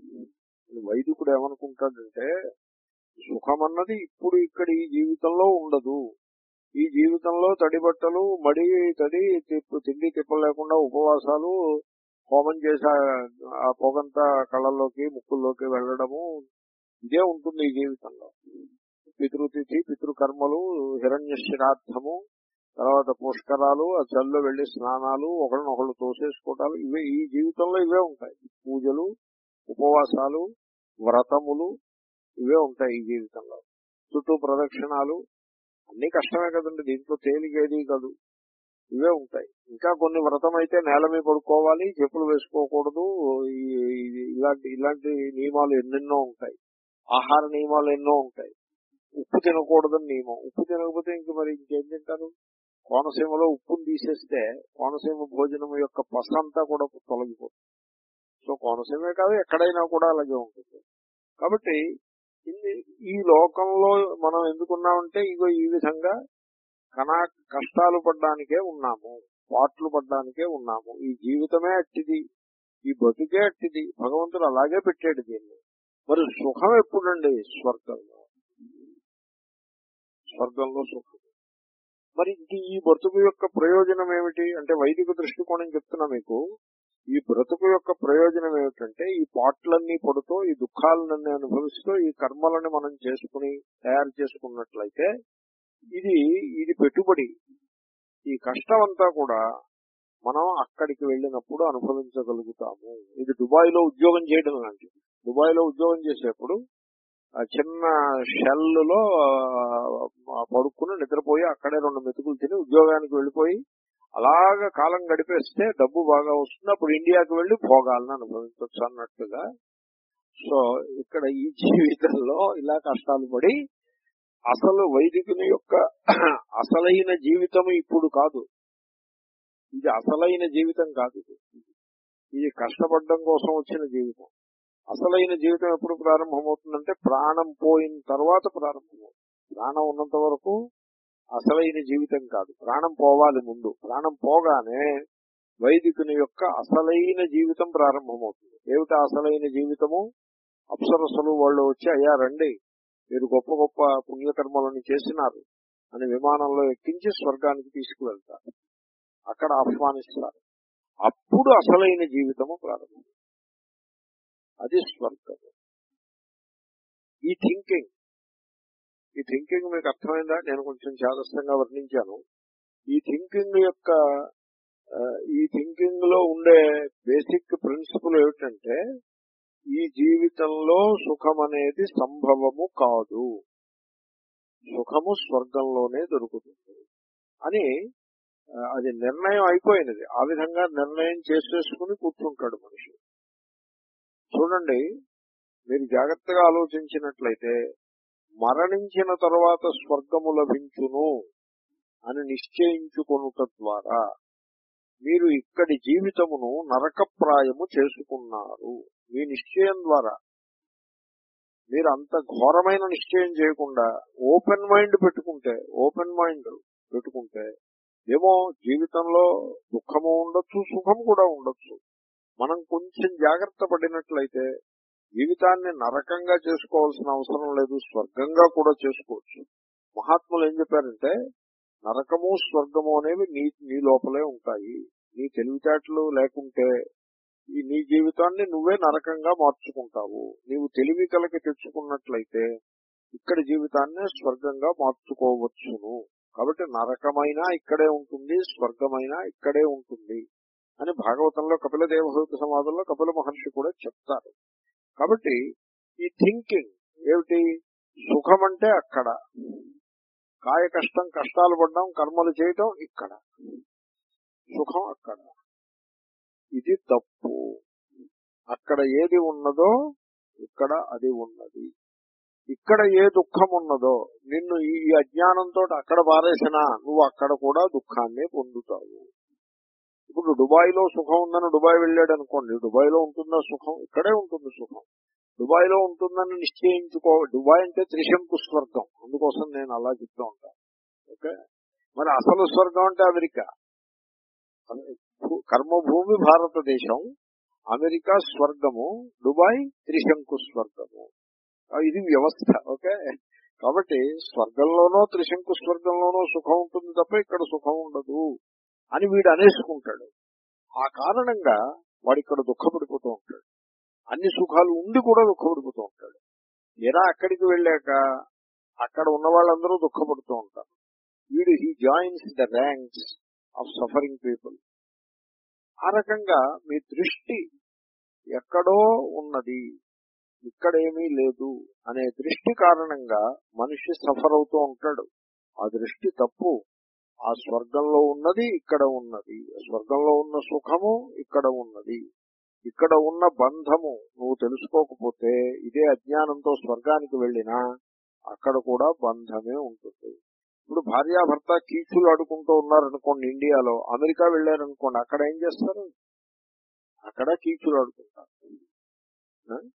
[SPEAKER 1] వైదికుడు ఏమనుకుంటాడంటే సుఖమన్నది ఇప్పుడు ఇక్కడ ఈ జీవితంలో ఉండదు. ఈ జీవితంలో తడి బట్టలు, మడి తడి తిప్పు తిండి తిప్పలు లేకుండా ఉపవాసాలు, హోమం చేసే ఆ పొగంతా కళ్ళల్లోకి ముక్కుల్లోకి వెళ్ళడము ఇదే ఉంటుంది ఈ జీవితంలో. పితృతిథి, పితృకర్మలు, హిరణ్య శ్రాద్ధము, తర్వాత పుష్కరాలు, ఆ చల్లో వెళ్లి స్నానాలు, ఒకళ్ళనొకళ్ళు తోసేసుకోవటాలు, ఇవే ఈ జీవితంలో ఇవే ఉంటాయి. పూజలు, ఉపవాసాలు, వ్రతములు ఇవే ఉంటాయి ఈ జీవితంలో. చుట్టూ ప్రదక్షిణాలు అన్ని కష్టమే కదండి, దీంట్లో తేలికేది కాదు, ఇవే ఉంటాయి. ఇంకా కొన్ని వ్రతం అయితే నేల మీద పడుకోవాలి, చెప్పులు వేసుకోకూడదు, ఇలాంటి ఇలాంటి నియమాలు ఎన్నెన్నో ఉంటాయి. ఆహార నియమాలు ఎన్నో ఉంటాయి. ఉప్పు తినకూడదని నియమం. ఉప్పు తినకపోతే ఇంక మరి ఇంకేం తింటారు? కోనసీమలో ఉప్పును తీసేస్తే కోనసీమ భోజనం యొక్క పస అంతా కూడా తొలగిపోతుంది. సో కోనసీమే కాదు, ఎక్కడైనా కూడా అలాగే ఉంటుంది. కాబట్టి ఈ లోకంలో మనం ఎందుకున్నామంటే ఇగో ఈ విధంగా కనా కష్టాలు పడ్డానికే ఉన్నాము, పాట్లు పడ్డానికే ఉన్నాము. ఈ జీవితమే అట్టిది, ఈ బతుకే అట్టిది. భగవంతుడు అలాగే పెట్టాడు దీన్ని. మరి సుఖం ఎప్పుడండి? స్వర్గంలో. స్వర్గంలో సుఖం. మరి ఇంక ఈ బ్రతుకు యొక్క ప్రయోజనం ఏమిటి అంటే, వైదిక దృష్టికోణం చెప్తున్నా మీకు. ఈ బ్రతుకు యొక్క ప్రయోజనం ఏమిటంటే, ఈ పాటలన్నీ పడుతూ ఈ దుఃఖాలన్నీ అనుభవిస్తూ ఈ కర్మలని మనం చేసుకుని తయారు చేసుకున్నట్లయితే ఇది ఇది పెట్టుబడి. ఈ కష్టం అంతా కూడా మనం అక్కడికి వెళ్ళినప్పుడు అనుభవించగలుగుతాము. ఇది దుబాయ్ లో ఉద్యోగం చేయడం లాంటిది. దుబాయ్ లో ఉద్యోగం చేసేప్పుడు చిన్న షెల్లో పడుకుని నిద్రపోయి అక్కడే రెండు మెతుకులు తిని ఉద్యోగానికి వెళ్ళిపోయి అలాగా కాలం గడిపేస్తే డబ్బు బాగా వస్తుంది. అప్పుడు ఇండియాకి వెళ్లి భోగాలను అనుభవించవచ్చు అన్నట్టుగా. సో ఇక్కడ ఈ జీవితంలో ఇలా కష్టాలు పడి అసలు వైదికుని యొక్క అసలైన జీవితం ఇప్పుడు కాదు. ఇది అసలైన జీవితం కాదు. ఇది కష్టపడడం కోసం వచ్చిన జీవితం. అసలైన జీవితం ఎప్పుడు ప్రారంభమవుతుందంటే ప్రాణం పోయిన తర్వాత ప్రారంభమవుతుంది. ప్రాణం ఉన్నంత వరకు అసలైన జీవితం కాదు. ప్రాణం పోవాలి ముందు. ప్రాణం పోగానే వైదికుని యొక్క అసలైన జీవితం ప్రారంభమవుతుంది. ఏమిటా అసలైన జీవితము? అప్సరసలు వాళ్ళు వచ్చి, అయ్యా రండి, మీరు గొప్ప గొప్ప పుణ్యకర్మలను చేసినారు అని విమానంలో ఎక్కించి స్వర్గానికి తీసుకువెళ్తారు. అక్కడ ఆహ్వానిస్తారు. అప్పుడు అసలైన జీవితము ప్రారంభం. అది స్వర్గము. ఈ థింకింగ్ ఈ థింకింగ్ మీకు అర్థమైందా? నేను కొంచెం చాదస్తంగా వర్ణించాను. ఈ థింకింగ్ యొక్క ఈ థింకింగ్ లో ఉండే బేసిక్ ప్రిన్సిపల్ ఏమిటంటే, ఈ జీవితంలో సుఖం అనేది సంభవము కాదు, సుఖము స్వర్గంలోనే దొరుకుతుంది అని అది నిర్ణయం అయిపోయినది. ఆ విధంగా నిర్ణయం చేసేసుకుని కూర్చుంటాడు మనిషి. చూడండి, మీరు జాగ్రత్తగా ఆలోచించినట్లయితే మరణించిన తర్వాత స్వర్గము లభించును అని నిశ్చయించుకొనుట ద్వారా మీరు ఇక్కడి జీవితమును నరకప్రాయము చేసుకున్నారు. మీ నిశ్చయం ద్వారా మీరు అంత ఘోరమైన నిశ్చయం చేయకుండా ఓపెన్ మైండ్ పెట్టుకుంటే ఓపెన్ మైండ్ పెట్టుకుంటే ఏమో జీవితంలో దుఃఖము ఉండొచ్చు, సుఖం కూడా ఉండొచ్చు. మనం కొంచెం జాగ్రత్త పడినట్లయితే జీవితాన్ని నరకంగా చేసుకోవాల్సిన అవసరం లేదు, స్వర్గంగా కూడా చేసుకోవచ్చు. మహాత్ములు ఏం చెప్పారంటే, నరకము స్వర్గము అనేవి నీ నీ లోపలే ఉంటాయి. నీ తెలివితేటలు లేకుంటే ఈ నీ జీవితాన్ని నువ్వే నరకంగా మార్చుకుంటావు. నీవు తెలివి కలకి తెచ్చుకున్నట్లయితే ఇక్కడి జీవితాన్ని స్వర్గంగా మార్చుకోవచ్చును. కాబట్టి నరకమైనా ఇక్కడే ఉంటుంది, స్వర్గమైనా ఇక్కడే ఉంటుంది అని భాగవతంలో కపిల దేవహూతి సమాధంలో కపిల మహర్షి కూడా చెప్తారు. కాబట్టి ఈ థింకింగ్ ఏమిటి? సుఖం అంటే అక్కడ, కాయ కష్టం కష్టాలు పడడం కర్మలు చేయటం ఇక్కడ, సుఖం అక్కడ. ఇది తప్పు. అక్కడ ఏది ఉన్నదో ఇక్కడ అది ఉన్నది. ఇక్కడ ఏ దుఃఖం ఉన్నదో నిన్ను ఈ అజ్ఞానంతో అక్కడ పారేసినా నువ్వు అక్కడ కూడా దుఃఖాన్ని పొందుతావు. ఇప్పుడు దుబాయ్ లో సుఖం ఉందని దుబాయ్ వెళ్ళాడు అనుకోండి, దుబాయ్ లో ఉంటుందా సుఖం? ఇక్కడే ఉంటుంది సుఖం. దుబాయ్ లో ఉంటుందని నిశ్చయించుకో. దుబాయ్ అంటే త్రిశంకు స్వర్గం, అందుకోసం నేను అలా చెప్తూ ఉంటాను. ఓకే, మరి అసలు స్వర్గం అంటే అమెరికా. కర్మభూమి భారతదేశం, అమెరికా స్వర్గము, దుబాయ్ త్రిశంకు స్వర్గము. ఇది వ్యవస్థ. ఓకే, కాబట్టి స్వర్గంలోనో త్రిశంకు స్వర్గంలోనో సుఖం ఉంటుంది తప్ప ఇక్కడ సుఖం ఉండదు అని వీడు అనేసుకుంటాడు. ఆ కారణంగా వాడు ఇక్కడ దుఃఖపడిపోతూ ఉంటాడు. అన్ని సుఖాలు ఉండి కూడా దుఃఖపడిపోతూ ఉంటాడు. ఎలా అక్కడికి వెళ్ళాక అక్కడ ఉన్న వాళ్ళందరూ దుఃఖపడుతూ ఉంటారు. వీడు he joins the ranks of suffering people. ఆ రకంగా మీ దృష్టి ఎక్కడో ఉన్నది, ఇక్కడేమీ లేదు అనే దృష్టి కారణంగా మనిషి సఫర్ అవుతూ ఉంటాడు. ఆ దృష్టి తప్పు. ఆ స్వర్గంలో ఉన్నది ఇక్కడ ఉన్నది, స్వర్గంలో ఉన్న సుఖము ఇక్కడ ఉన్నది. ఇక్కడ ఉన్న బంధము నువ్వు తెలుసుకోకపోతే ఇదే అజ్ఞానంతో స్వర్గానికి వెళ్ళినా అక్కడ కూడా బంధమే ఉంటుంది. ఇప్పుడు భార్యాభర్త కీచులు ఆడుకుంటూ ఉన్నారనుకోండి ఇండియాలో, అమెరికా వెళ్ళారనుకోండి, అక్కడ ఏం చేస్తారు? అక్కడ కీచులు ఆడుకుంటారు.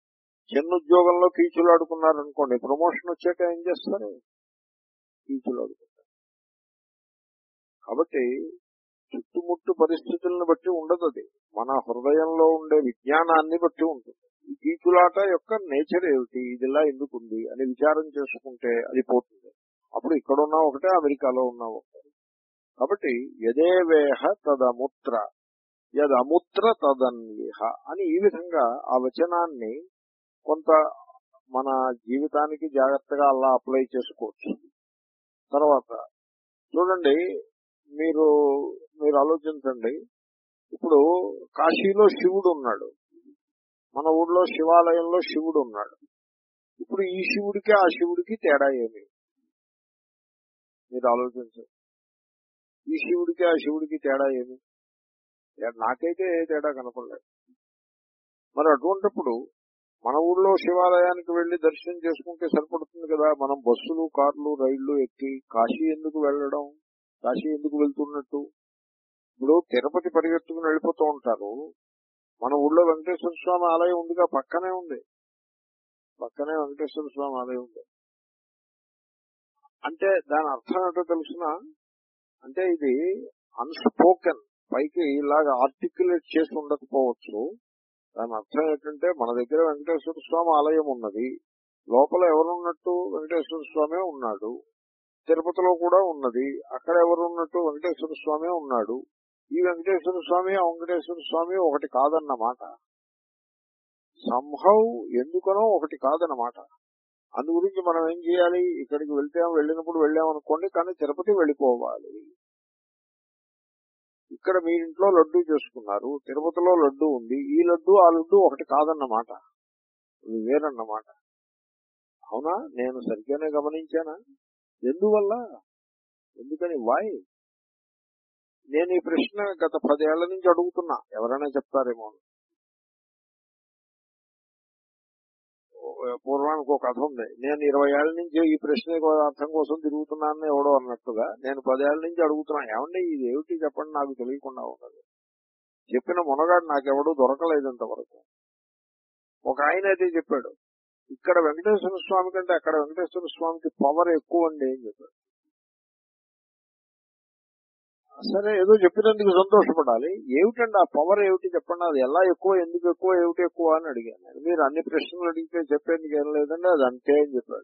[SPEAKER 1] చిన్న ఉద్యోగంలో కీచులాడుకున్నారనుకోండి, ప్రమోషన్ వచ్చాక ఏం చేస్తారు? కీచులాడుకుంటారు. కాబట్టి చుట్టుముట్టు పరిస్థితులను బట్టి ఉండదు, అది మన హృదయంలో ఉండే విజ్ఞానాన్ని బట్టి ఉంటుంది. ఈ కీచులాట యొక్క నేచర్ ఏమిటి, ఇది ఇలా ఎందుకుంది అని విచారం చేసుకుంటే అది పోతుంది. అప్పుడు ఇక్కడున్నా ఒకటే, అమెరికాలో ఉన్నా ఒకటే. కాబట్టి యదేవేహ తదముత్ర యదముత్ర తదన్యేహ అని ఈ విధంగా ఆ వచనాన్ని కొంత మన జీవితానికి జాగ్రత్తగా అలా అప్లై చేసుకోవచ్చు. తర్వాత చూడండి, మీరు మీరు ఆలోచించండి. ఇప్పుడు కాశీలో శివుడు ఉన్నాడు, మన ఊళ్ళో శివాలయంలో శివుడు ఉన్నాడు. ఇప్పుడు ఈ శివుడికి ఆ శివుడికి తేడా ఏమి? మీరు ఆలోచించండి. ఈ శివుడికి ఆ శివుడికి తేడా ఏమి? నాకైతే ఏ తేడా కనపడలేదు. మరి అటువంటిప్పుడు మన ఊళ్ళో శివాలయానికి వెళ్లి దర్శనం చేసుకుంటే సరిపడుతుంది కదా. మనం బస్సులు, కార్లు, రైళ్లు ఎక్కి కాశీ ఎందుకు వెళ్ళడం? కాశీ ఎందుకు వెళ్తున్నట్టు? ఇప్పుడు తిరుపతి పరిగెత్తుకుని వెళ్ళిపోతూ ఉంటారు. మన ఊళ్ళో వెంకటేశ్వర స్వామి ఆలయం ఉందిగా, పక్కనే ఉంది, పక్కనే వెంకటేశ్వర స్వామి ఆలయం ఉంది. అంటే దాని అర్థం ఏంటో తెలుసిన, అంటే ఇది అన్స్పోకెన్, పైకి ఇలాగా ఆర్టిక్యులేట్ చేసి ఉండకపోవచ్చు. దాని అర్థం ఏంటంటే మన దగ్గర వెంకటేశ్వర స్వామి ఆలయం ఉన్నది, లోపల ఎవరున్నట్టు? వెంకటేశ్వర స్వామి ఉన్నాడు. తిరుపతిలో కూడా ఉన్నది, అక్కడ ఎవరు ఉన్నట్టు? వెంకటేశ్వర స్వామి ఉన్నాడు. ఈ వెంకటేశ్వర స్వామి ఆ వెంకటేశ్వర స్వామి ఒకటి కాదన్నమాట. సంహౌ ఎందుకనో ఒకటి కాదన్నమాట. అందు గురించి మనం ఏం చేయాలి? ఇక్కడికి వెళ్తే వెళ్ళినప్పుడు వెళ్ళామనుకోండి, కానీ తిరుపతి వెళ్ళిపోవాలి. ఇక్కడ మీ ఇంట్లో లడ్డూ చేసుకున్నారు, తిరుపతిలో లడ్డూ ఉంది, ఈ లడ్డూ ఆ లడ్డూ ఒకటి కాదన్నమాట, వేరన్నమాట. అవునా? నేను సరిగ్గానే గమనించానా? ఎందువల్ల? ఎందుకని? వాయ్? నేను ఈ ప్రశ్న గత పదేళ్ల నుంచి అడుగుతున్నా, ఎవరైనా చెప్తారేమో. పూర్వానికి ఒక కథ ఉంది. నేను ఇరవై ఏళ్ల నుంచి ఈ ప్రశ్న అర్థం కోసం తిరుగుతున్నానని ఎవడో అన్నట్టుగా నేను పదేళ్ల నుంచి అడుగుతున్నా, ఏమండి ఇది ఏమిటి చెప్పండి, నాకు తెలియకుండా ఉన్నది. చెప్పిన మునగాడు నాకెవడూ దొరకలేదంతవరకు. ఒక ఆయన అయితే చెప్పాడు, ఇక్కడ వెంకటేశ్వర స్వామి కంటే అక్కడ వెంకటేశ్వర స్వామికి పవర్ ఎక్కువ అండి అని చెప్పాడు. సరే, ఏదో చెప్పినందుకు సంతోషపడాలి. ఏమిటండి ఆ పవర్ ఏమిటి చెప్పండి, అది ఎలా ఎక్కువ, ఎందుకు ఎక్కువ, ఏమిటి ఎక్కువ అని అడిగాను. మీరు అన్ని ప్రశ్నలు అడిగితే చెప్పేందుకు ఏం లేదండి, అది అంతే అని చెప్పాడు.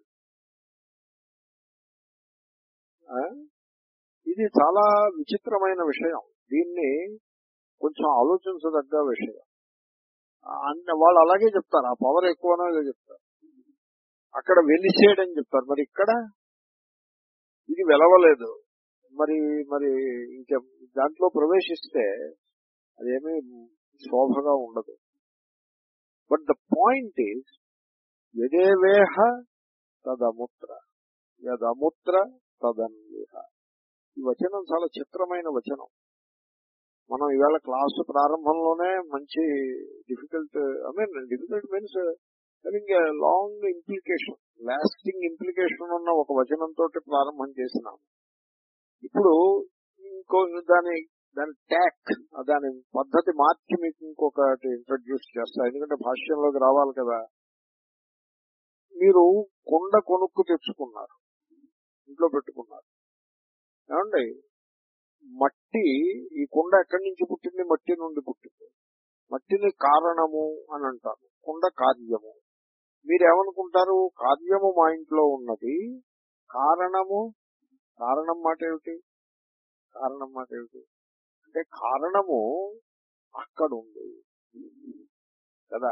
[SPEAKER 1] ఇది చాలా విచిత్రమైన విషయం, దీన్ని కొంచెం ఆలోచించదగ్గ విషయం. అన్న వాళ్ళు అలాగే చెప్తారు, ఆ పవర్ ఎక్కువనో చెప్తారు. అక్కడ వెలిసేయడని చెప్తారు, మరి ఇక్కడ ఇది వెలవలేదు. మరి మరి ఇంకా దాంట్లో ప్రవేశిస్తే అదేమీ శోభగా ఉండదు. బట్ ద పాయింట్ ఈజ్ యదేవేహ తదముత్ర యదముత్ర తదన్యేహ. ఈ వచనం చాలా చిత్రమైన వచనం. మనం ఇవాళ క్లాసు ప్రారంభంలోనే మంచి difficult, I mean difficult means having a long implication, lasting implication ఉన్న ఒక వచనంతో ప్రారంభం చేసినాము. ఇప్పుడు ఇంకో దాని దాని ట్యాక్, దాని పద్ధతి మార్చి మీకు ఇంకొకటి ఇంట్రడ్యూస్ చేస్తా, ఎందుకంటే భాష్యంలోకి రావాలి కదా. మీరు కుండ కొనుక్కు తెచ్చుకున్నారు, ఇంట్లో పెట్టుకున్నారు. ఏమండి, మట్టి, ఈ కుండ ఎక్కడి నుంచి పుట్టింది? మట్టి నుండి పుట్టింది. మట్టిని కారణము అని అంటారు, కుండ కార్యము. మీరేమనుకుంటారు? కార్యము మా ఇంట్లో ఉన్నది, కారణము, కారణం మాట ఏమిటి? కారణం మాట ఏమిటి అంటే కారణము అక్కడ ఉంది కదా,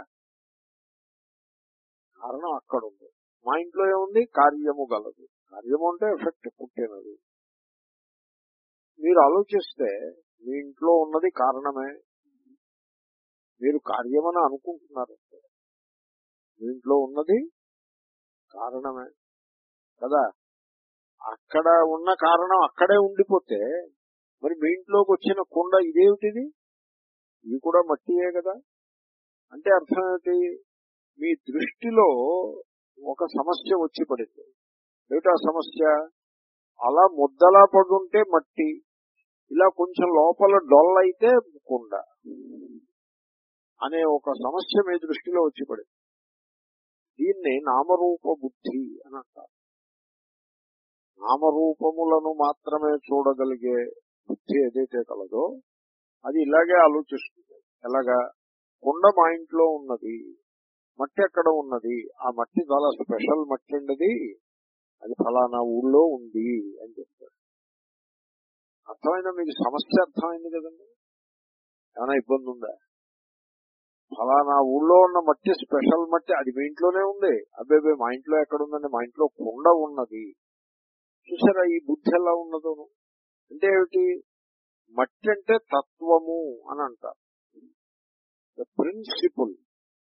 [SPEAKER 1] కారణం అక్కడ ఉంది. మా ఇంట్లో ఏముంది? కార్యము గలదు. కార్యము అంటే ఎఫెక్ట్, పుట్టినది. మీరు ఆలోచిస్తే మీ ఇంట్లో ఉన్నది కారణమే, మీరు కార్యమని అనుకుంటున్నారు. మీ ఇంట్లో ఉన్నది కారణమే కదా. అక్కడ ఉన్న కారణం అక్కడే ఉండిపోతే మరి మీ ఇంట్లోకి వచ్చిన కుండ ఇదేమిటిది? ఇది కూడా మట్టియే కదా. అంటే అర్థం ఏంటి? మీ దృష్టిలో ఒక సమస్య వచ్చి పడింది. ఏమిటా సమస్య? అలా ముద్దలా పడుంటే మట్టి, ఇలా కొంచెం లోపల డొల్ అయితే కుండ అనే ఒక సమస్య మీ దృష్టిలో వచ్చి పడింది. దీన్ని నామరూప బుద్ధి అని అంటారు. నామరూపములను మాత్రమే చూడగలిగే బుద్ధి ఏదైతే కలదో అది ఇలాగే ఆలోచిస్తుంది. ఎలాగా, కొండ మా ఇంట్లో ఉన్నది, మట్టి ఎక్కడ ఉన్నది, ఆ మట్టి చాలా స్పెషల్ మట్టి ఉండది, అది ఫలానా ఊళ్ళో ఉంది అని చెప్తాడు. అర్థమైందా మీకు? సమస్య అర్థమైంది కదండి. ఏమైనా ఇబ్బంది ఉందా? ఫలానా ఊళ్ళో ఉన్న మట్టి స్పెషల్ మట్టి, అది మీ ఇంట్లోనే ఉంది. అబ్బాయి మా ఇంట్లో ఎక్కడ ఉందండి, మా ఇంట్లో కొండ ఉన్నది. చూసారా ఈ బుద్ధి ఎలా ఉన్నదో? అంటే ఏమిటి? మట్టి అంటే తత్వము అని అంటారు. The principle,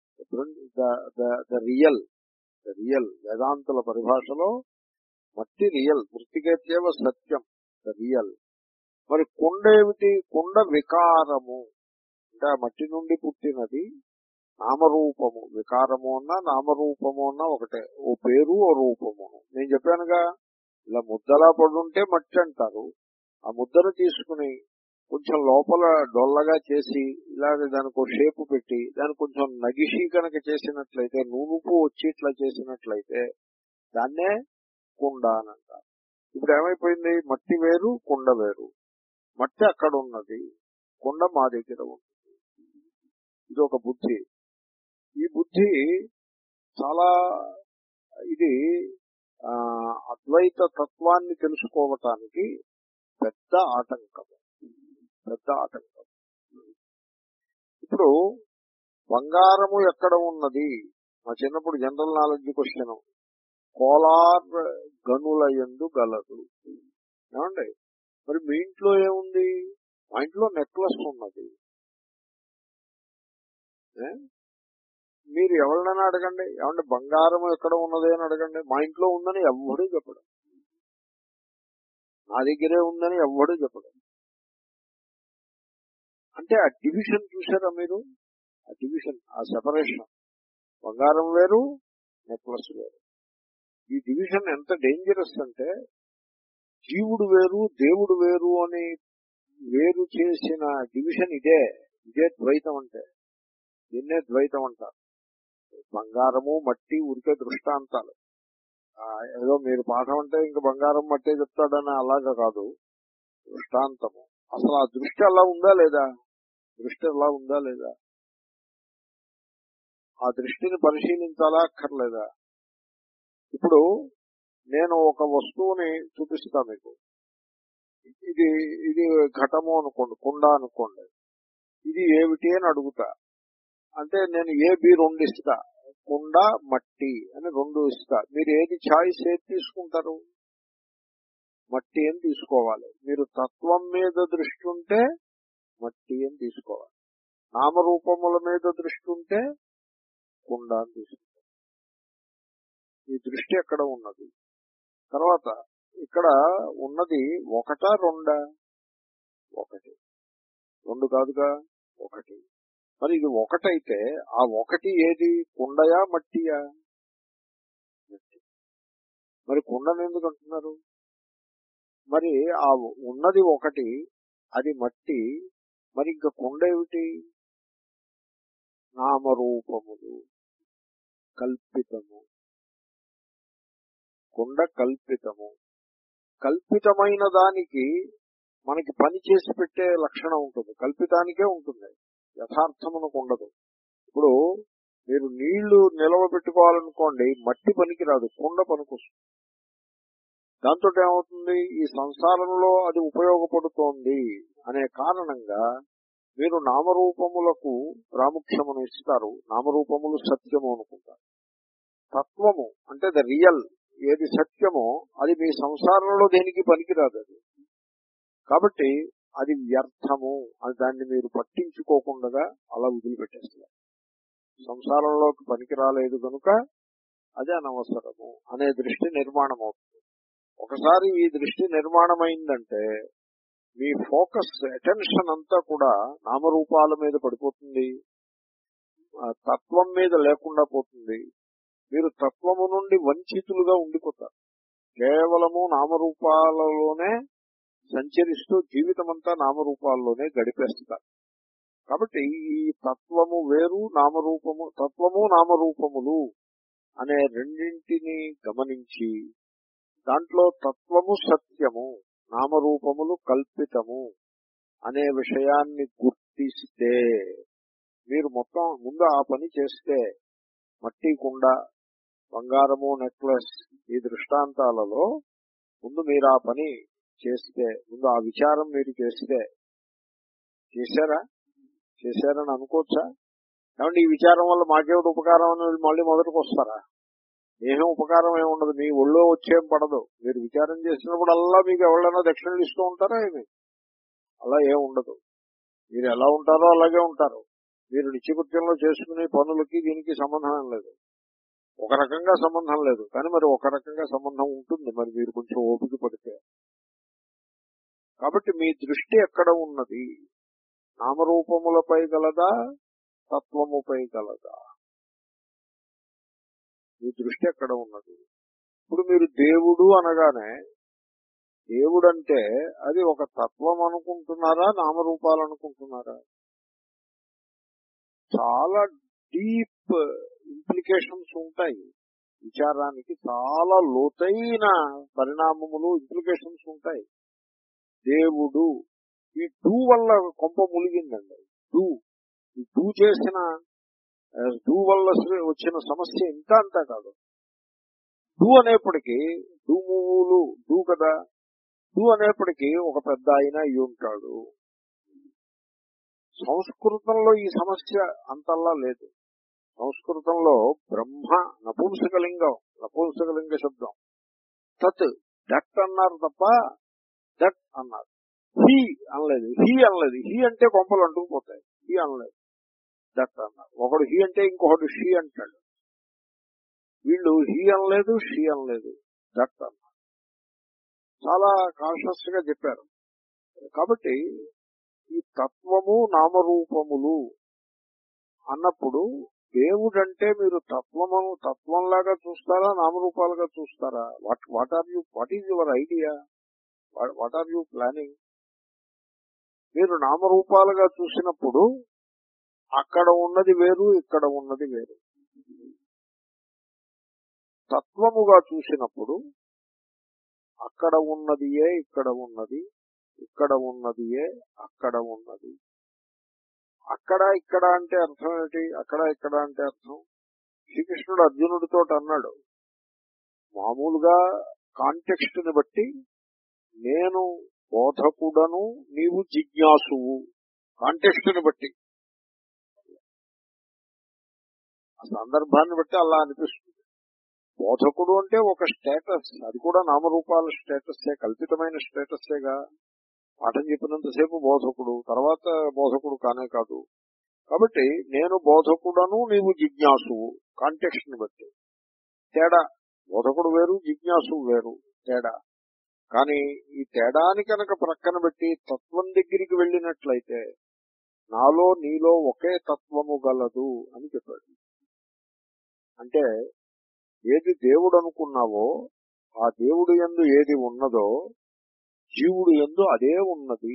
[SPEAKER 1] the real, the real వేదాంతుల పరిభాషలో మట్టి రియల్, మృతికేత్యవ సత్యం, ద రియల్. మరి కుండ ఏమిటి? కుండ వికారము. అంటే ఆ మట్టి నుండి పుట్టినది నామరూపము. వికారము అన్నా నామరూపము అన్నా ఒకటే, ఓ పేరు ఓ రూపము. నేను చెప్పానుగా, ఇలా ముద్దలా పడుంటే మట్టి అంటారు. ఆ ముద్దను తీసుకుని కొంచెం లోపల డొల్లగా చేసి ఇలాగ దానికి షేపు పెట్టి దానికి కొంచెం నగిషి కనుక చేసినట్లయితే, నూనుపు వచ్చి ఇట్లా చేసినట్లయితే దాన్నే కుండ అని అంటారు. ఇప్పుడు ఏమైపోయింది? మట్టి వేరు, కుండ వేరు. మట్టి అక్కడ ఉన్నది, కుండ మా దగ్గర ఉంది. ఇది ఒక బుద్ధి. ఈ బుద్ధి చాలా, ఇది ఆ అద్వైత తత్వాన్ని తెలుసుకోవటానికి పెద్ద ఆటంకం, పెద్ద ఆటంకం. ఇప్పుడు బంగారము ఎక్కడ ఉన్నది? మా చిన్నప్పుడు జనరల్ నాలెడ్జ్ క్వశ్చన్, కోలార్ గనుల యందు గలదు. ఏమండి, మరి మీ ఇంట్లో ఏముంది? మా ఇంట్లో నెక్లెస్ ఉన్నది. మీరు ఎవరినైనా అడగండి, ఏమంటే బంగారం ఎక్కడ ఉన్నది అని అడగండి, మా ఇంట్లో ఉందని ఎవ్వడూ చెప్పడం, నా దగ్గరే ఉందని ఎవ్వడూ చెప్పడం. అంటే ఆ డివిజన్ చూసారా మీరు? ఆ డివిజన్, ఆ సెపరేషన్, బంగారం వేరు, నెక్లెస్ వేరు. ఈ డివిజన్ ఎంత డేంజరస్ అంటే, జీవుడు వేరు దేవుడు వేరు అని వేరు చేసిన డివిజన్ ఇదే. ఇదే ద్వైతం అంటే, దీన్నే ద్వైతం అంటారు. బంగారము మట్టి ఉరికే దృష్టాంతాలు. ఏదో మీరు పాఠం అంటే ఇంక బంగారం మట్టే చెప్తాడని అలాగా కాదు, దృష్టాంతము. అసలు ఆ దృష్టి అలా ఉందా లేదా? దృష్టి అలా ఉందా లేదా? ఆ దృష్టిని పరిశీలించాలా అక్కర్లేదా? ఇప్పుడు నేను ఒక వస్తువుని చూపిస్తా మీకు. ఇది ఇది ఘటము అనుకోండి, కుండ అనుకోండి. ఇది ఏమిటి అని అడుగుతా. అంటే నేను ఏ బి రెండు ఇస్తా, కుండ మట్టి అని రెండు ఇస్తా. మీరు ఏది ఛాయిస్ ఏది తీసుకుంటారు? మట్టి అని తీసుకోవాలి. మీరు తత్వం మీద దృష్టి ఉంటే మట్టి అని తీసుకోవాలి. నామరూపముల మీద దృష్టి ఉంటే కుండ అని తీసుకుంటారు. ఈ దృష్టి ఎక్కడ ఉన్నది? తర్వాత ఇక్కడ ఉన్నది ఒకటా రెండా? ఒకటి. రెండు కాదుగా, ఒకటి. మరి ఇది ఒకటైతే ఆ ఒకటి ఏది? కుండయా మట్టియా? మట్టి. మరి కుండను ఎందుకు అంటున్నారు? మరి ఆ ఉన్నది ఒకటి, అది మట్టి. మరి ఇంకా కుండ ఏమిటి? నామరూపములు, కల్పితము. కుండ కల్పితము. కల్పితమైన దానికి మనకి పని చేసి పెట్టే లక్షణం ఉంటుంది, కల్పితానికే ఉంటుంది, యథార్థమునకు ఉండదు. ఇప్పుడు మీరు నీళ్లు నిలవ పెట్టుకోవాలనుకోండి, మట్టి పనికి రాదు, కుండ పనికొస్తుంది. దాంతో ఏమవుతుంది? ఈ సంసారంలో అది ఉపయోగపడుతోంది అనే కారణంగా మీరు నామరూపములకు ప్రాముఖ్యమును ఇస్తారు. నామరూపములు సత్యము అనుకుంటారు. తత్వము అంటే ద రియల్, ఏది సత్యమో అది మీ సంసారంలో దేనికి పనికిరాదు. అది కాబట్టి అది వ్యర్థము అని దాన్ని మీరు పట్టించుకోకుండా అలా వదిలిపెట్టేస్తారు. సంసారంలోకి పనికి రాలేదు కనుక అది అనవసరము అనే దృష్టి నిర్మాణం అవుతుంది. ఒకసారి ఈ దృష్టి నిర్మాణమైందంటే మీ ఫోకస్, అటెన్షన్ అంతా కూడా నామరూపాల మీద పడిపోతుంది, తత్వం మీద లేకుండా పోతుంది. మీరు తత్వము నుండి వంచితులుగా ఉండిపోతారు. కేవలము నామరూపాలలోనే సంచరిస్తూ జీవితం అంతా నామరూపాల్లోనే గడిపేస్తారు. కాబట్టి ఈ తత్వము వేరు, నామరూపము, తత్వము నామరూపములు అనే రెండింటిని గమనించి దాంట్లో తత్వము సత్యము, నామరూపములు కల్పితము అనే విషయాన్ని గుర్తిస్తే మీరు మొత్తం ముందు ఆ పని చేస్తే, మట్టి కుండ, బంగారము నెక్లెస్ ఈ దృష్టాంతాలలో ముందు మీరు ఆ పని చేస్తే, ముందు ఆ విచారం మీరు చేస్తే, చేశారా చేశారని అనుకోవచ్చా? ఏమంటే ఈ విచారం వల్ల మాకేమిటి ఉపకారం అని మళ్ళీ మొదటికి వస్తారా? ఏమీ ఉపకారం ఏమి ఉండదు, మీ ఒళ్ళో వచ్చేం పడదు. మీరు విచారం చేసినప్పుడు అల్లా మీకు ఎవరైనా దక్షిణలు ఇస్తూ ఉంటారా? ఏమి అలా ఏం ఉండదు. మీరు ఎలా ఉంటారో అలాగే ఉంటారు. మీరు నిత్యకృత్యంలో చేసుకునే పనులకి దీనికి సంబంధం లేదు. ఒక రకంగా సంబంధం లేదు, కానీ మరి ఒక రకంగా సంబంధం ఉంటుంది, మరి మీరు కొంచెం ఓపిక పడితే. కాబట్టి మీ దృష్టి ఎక్కడ ఉన్నది? నామరూపములపై గలదా, తత్వముపై గలదా? మీ దృష్టి ఎక్కడ ఉన్నది? ఇప్పుడు మీరు దేవుడు అనగానే, దేవుడు అంటే అది ఒక తత్వం అనుకుంటున్నారా, నామరూపాలు అనుకుంటున్నారా? చాలా డీప్ ఇంప్లికేషన్స్ ఉంటాయి. విచారానికి చాలా లోతైన పరిణామములు, ఇంప్లికేషన్స్ ఉంటాయి. దేవుడు ఈ డూ వల్ల కొంప ములిగిందండి. డూ ఈ డూ చేసిన డూ వల్ల వచ్చిన సమస్య ఇంత అంతా కాదు. డూ అనేప్పటికీ డూ మూవులు డూ కదా, డూ అనేప్పటికీ ఒక పెద్ద ఆయన అయి ఉంటాడు. సంస్కృతంలో ఈ సమస్య అంతల్లా లేదు. సంస్కృతంలో బ్రహ్మ నపుంసకలింగం, నపుంసకలింగ శబ్దం. తత్ దట్ అన్నారు తప్ప దట్ అన్నారు. హీ అనలేదు, హీ అనలేదు. హీ అంటే కొంపలు అంటుకుపోతాయి. హీ అనలేదు, దట్ అన్నారు. ఒకడు హీ అంటే ఇంకొకడు షీ అంటాడు. వీళ్ళు హీ అనలేదు, షీ అనలేదు, దట్ అన్నారు. చాలా కాన్షియస్ గా చెప్పారు. కాబట్టి ఈ తత్వము నామరూపములు అన్నప్పుడు దేవుడంటే మీరు తత్వమును తత్వంలాగా చూస్తారా, నామరూపాలుగా చూస్తారా? What what are you what is your idea? What are you planning? మీరు నామరూపాలుగా చూసినప్పుడు అక్కడ ఉన్నది వేరు, ఇక్కడ ఉన్నది వేరు. తత్వముగా చూసినప్పుడు అక్కడ ఉన్నదియే ఇక్కడ ఉన్నది, ఇక్కడ ఉన్నదియే అక్కడ ఉన్నది. అక్కడ ఇక్కడ అంటే అర్థం ఏంటి? అక్కడ ఇక్కడ అంటే అర్థం, శ్రీకృష్ణుడు అర్జునుడితో అన్నాడు, మామూలుగా కాంటెక్స్ట్ ని బట్టి నేను బోధకుడను, నీవు జిజ్ఞాసువు. కాంటెక్స్ట్ ని బట్టి, ఆ సందర్భాన్ని బట్టి అలా అనిపిస్తుంది. బోధకుడు అంటే ఒక స్టేటస్, అది కూడా నామరూపాల స్టేటస్సే, కల్పితమైన స్టేటస్సేగా. పాఠం చెప్పినంతసేపు బోధకుడు, తర్వాత బోధకుడు కానే కాదు. కాబట్టి నేను బోధకుడను, నీవు జిజ్ఞాసువు. కాంటెక్స్ట్ ని బట్టి తేడా. బోధకుడు వేరు, జిజ్ఞాసువు వేరు, తేడా. కానీ ఈ తేడాని కనుక ప్రక్కన పెట్టి తత్వం దగ్గరికి వెళ్ళినట్లయితే నాలో నీలో ఒకే తత్వము గలదు అని చెప్పాడు. అంటే ఏది దేవుడు అనుకున్నావో ఆ దేవుడు యందు ఏది ఉన్నదో జీవుడు యందు అదే ఉన్నది.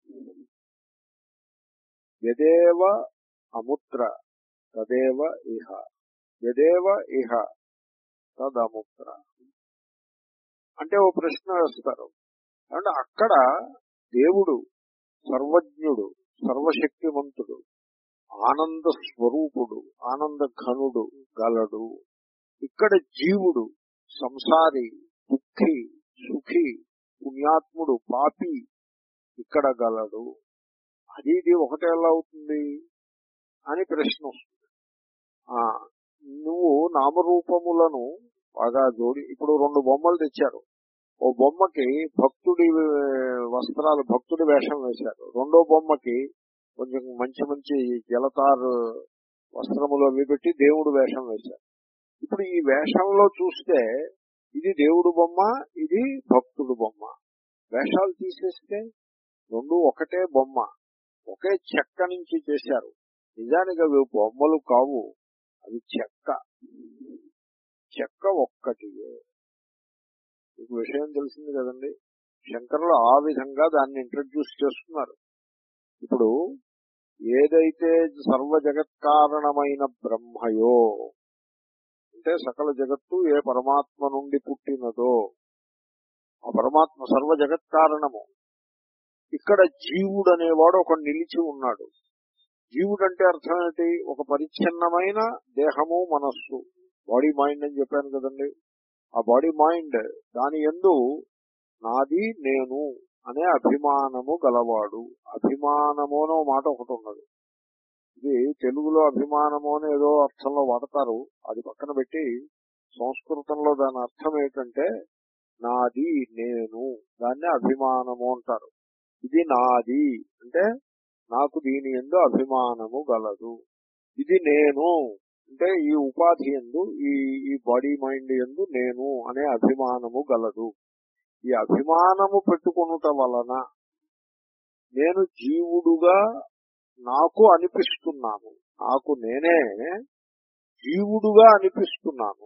[SPEAKER 1] యదేవ అముత్ర తదేవ ఇహ, యదేవ ఇహ తదముత్ర. అంటే ఓ ప్రశ్న వేస్తారు, అంటే అక్కడ దేవుడు సర్వజ్ఞుడు, సర్వశక్తిమంతుడు, ఆనంద స్వరూపుడు, ఆనంద ఘనుడు గలడు. ఇక్కడ జీవుడు సంసారి, దుఃఖి, సుఖి, పుణ్యాత్ముడు, పాపి ఇక్కడ గలడు. అది ఇది ఒకటే ఎలా అవుతుంది అని ప్రశ్న వస్తుంది. ఆ నువ్వు నామరూపములను బాగా జోడి, ఇప్పుడు రెండు బొమ్మలు తెచ్చారు. ఓ బొమ్మకి భక్తుడి వస్త్రాలు, భక్తుడి వేషం వేశారు. రెండో బొమ్మకి కొంచెం మంచి మంచి జలతారు వస్త్రములు అవి పెట్టి దేవుడు వేషం వేశారు. ఇప్పుడు ఈ వేషంలో చూస్తే ఇది దేవుడు బొమ్మ, ఇది భక్తుడు బొమ్మ. వేషాలు తీసేస్తే రెండు ఒకటే బొమ్మ, ఒకే చెక్క నుంచి చేశారు. నిజానికి అవి బొమ్మలు కావు, అవి చెక్క. చెక్క ఒక్కటియే. మీకు విషయం తెలిసింది కదండి. శంకరులు ఆ విధంగా దాన్ని ఇంట్రడ్యూస్ చేస్తున్నారు. ఇప్పుడు ఏదైతే సర్వ జగత్కారణమైన బ్రహ్మయో, అంటే సకల జగత్తు ఏ పరమాత్మ నుండి పుట్టినదో ఆ పరమాత్మ సర్వ జగత్ కారణము. ఇక్కడ జీవుడు అనేవాడు ఒక నిలిచి ఉన్నాడు. జీవుడు అంటే అర్థం ఏంటి? ఒక పరిచ్ఛిన్నమైన దేహము మనస్సు, బాడీ మైండ్ అని చెప్పాను కదండి. ఆ బాడీ మైండ్ దాని యందు నాది నేను అనే అభిమానము గలవాడు. అభిమానము అనే మాట ఒకటి ఉన్నది. ఇది తెలుగులో అభిమానము అని ఏదో అర్థంలో వాడతారు, అది పక్కన పెట్టి సంస్కృతంలో దాని అర్థం ఏంటంటే నాది నేను, దాన్నే అభిమానము అంటారు. ఇది నాది అంటే నాకు దీని యందు అభిమానము గలదు. ఇది నేను అంటే ఈ ఉపాధి యందు ఈ ఈ బాడీ మైండ్ యందు నేను అనే అభిమానము గలదు. ఈ అభిమానము పెట్టుకొనుట వలన నేను జీవుడుగా నాకు అనిపిస్తున్నాను. నాకు నేనే జీవుడుగా అనిపిస్తున్నాను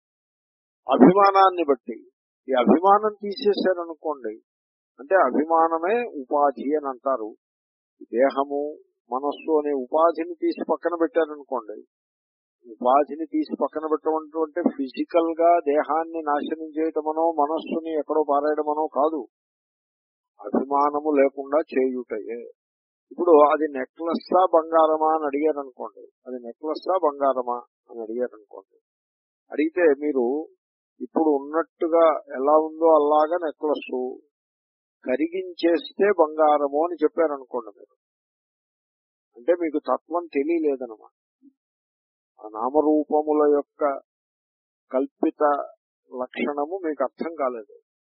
[SPEAKER 1] అభిమానాన్ని బట్టి. ఈ అభిమానం తీసేశారనుకోండి అంటే అభిమానమే ఉపాధి అని అంటారు. దేహము మనస్సు అనే ఉపాధిని తీసి పక్కన పెట్టారనుకోండి, ఉపాధిని తీసి పక్కన పెట్టడం అంటే ఫిజికల్ గా దేహాన్ని నాశనం చేయటమనో మనస్సుని ఎక్కడో పారేయడమనో కాదు, అభిమానము లేకుండా చేయుటయే. ఇప్పుడు అది నెక్లెస్సా బంగారమా అని అడిగారు అనుకోండి, అది నెక్లెస్సా బంగారమా అని అడిగారు అనుకోండి, అడిగితే మీరు ఇప్పుడు ఉన్నట్టుగా ఎలా ఉందో అలాగా నెక్లెస్ కరిగించేస్తే బంగారము అని చెప్పారనుకోండి మీరు, అంటే మీకు తత్వం తెలియలేదన్నమాట. ఆ నామరూపముల యొక్క కల్పిత లక్షణము మీకు అర్థం కాలేదు.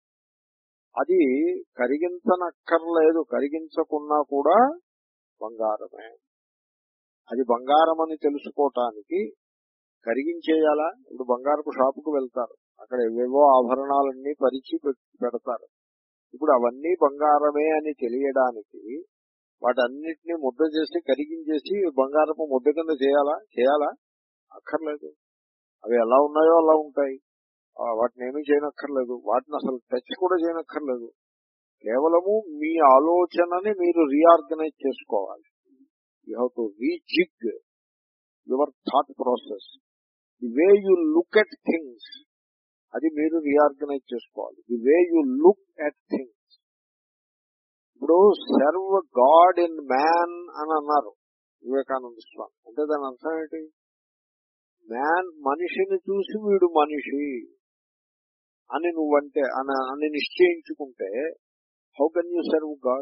[SPEAKER 1] అది కరిగించనక్కర్లేదు, కరిగించకున్నా కూడా బంగారమే. అది బంగారం అని తెలుసుకోవటానికి కరిగించేయాలా? ఇప్పుడు బంగారపు షాపుకు వెళ్తారు, అక్కడ ఏవేవో ఆభరణాలన్నీ పరిచి పెడతారు. ఇప్పుడు అవన్నీ బంగారమే అని తెలియడానికి వాటన్నిటినీ ముద్ద చేసి కరిగించేసి బంగారపు ముద్ద కింద చేయాలా? చేయాలా? అక్కర్లేదు. అవి ఎలా ఉన్నాయో అలా ఉంటాయి, వాటిని ఏమీ చేయనక్కర్లేదు, వాటిని అసలు టచ్ కూడా చేయనక్కర్లేదు. కేవలము మీ ఆలోచనని మీరు రీఆర్గనైజ్ చేసుకోవాలి. You have to rejig your thought process, the way you look at things, అది మీరు రీఆర్గనైజ్ చేసుకోవాలి. The way you look at things. ఇప్పుడు సర్వ్ గాడ్ ఇన్ మ్యాన్ అని అన్నారు వివేకానంద స్వామి. అంటే దాని అర్థం ఏంటి? మ్యాన్ మనిషిని చూసి వీడు మనిషి అని నువ్వంటే అని నిశ్చయించుకుంటే how can you serve God?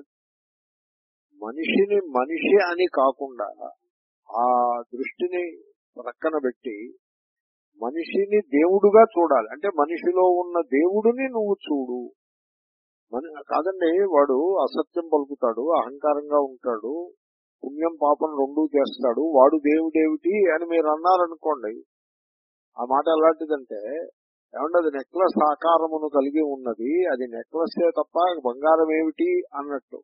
[SPEAKER 1] మనిషిని మనిషి అని కాకుండా ఆ దృష్టిని ప్రక్కన పెట్టి మనిషిని దేవుడుగా చూడాలి. అంటే మనిషిలో ఉన్న దేవుడిని నువ్వు చూడు. మన కాదండి, వాడు అసత్యం పలుకుతాడు, అహంకారంగా ఉంటాడు, పుణ్యం పాపం రెండూ చేస్తాడు, వాడు దేవుడేమిటి అని మీరు అన్నారనుకోండి, ఆ మాట ఎలాంటిదంటే ఏమంటే అది నెక్లెస్ ఆకారమును కలిగి ఉన్నది, అది నెక్లెస్సే తప్ప బంగారం ఏమిటి అన్నట్టు.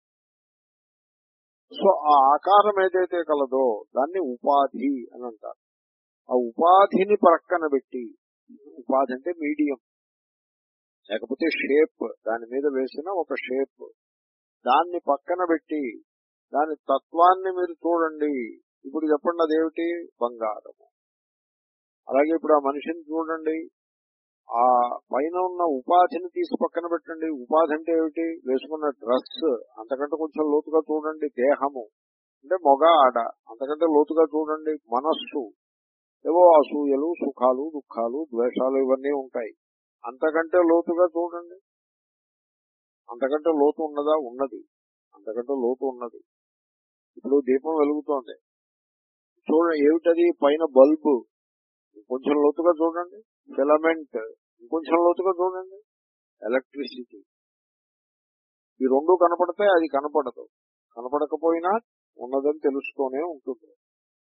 [SPEAKER 1] సో ఆ ఆకారం ఏదైతే కలదో దాన్ని ఉపాధి అని అంటారు. ఆ ఉపాధిని ప్రక్కన పెట్టి, ఉపాధి అంటే మీడియం లేకపోతే షేప్, దాని మీద వేసిన ఒక షేప్, దాన్ని పక్కన పెట్టి దాని తత్వాన్ని మీరు చూడండి. ఇప్పుడు చెప్పండి అదేమిటి? బంగారము. అలాగే ఇప్పుడు ఆ మనిషిని చూడండి, ఆ పైన ఉన్న ఉపాధిని తీసి పక్కన పెట్టండి. ఉపాధి అంటే ఏమిటి? వేసుకున్న డ్రెస్. అంతకంటే కొంచెం లోతుగా చూడండి, దేహము అంటే మొగ ఆడ. అంతకంటే లోతుగా చూడండి, మనస్సు. ఏవో అసూయలు, సుఖాలు, దుఃఖాలు, ద్వేషాలు ఇవన్నీ ఉంటాయి. అంతకంటే లోతుగా చూడండి, అంతకంటే లోతు ఉన్నదా? ఉన్నది. అంతకంటే లోతు ఉన్నది. ఇప్పుడు దీపం వెలుగుతోంది, చూడండి ఏమిటది? పైన బల్బు. ఇంకొంచెం లోతుగా చూడండి, ఫిలమెంట్. ఇంకొంచెం లోతుగా చూడండి, ఎలక్ట్రిసిటీ. ఈ రెండు కనపడితే అది కనపడదు, కనపడకపోయినా ఉన్నదని తెలుస్తూనే ఉంటుంది.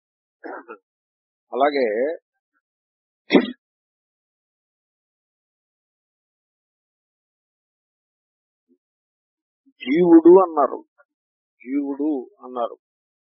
[SPEAKER 1] అలాగే జీవుడు అన్నారు, జీవుడు అన్నారు.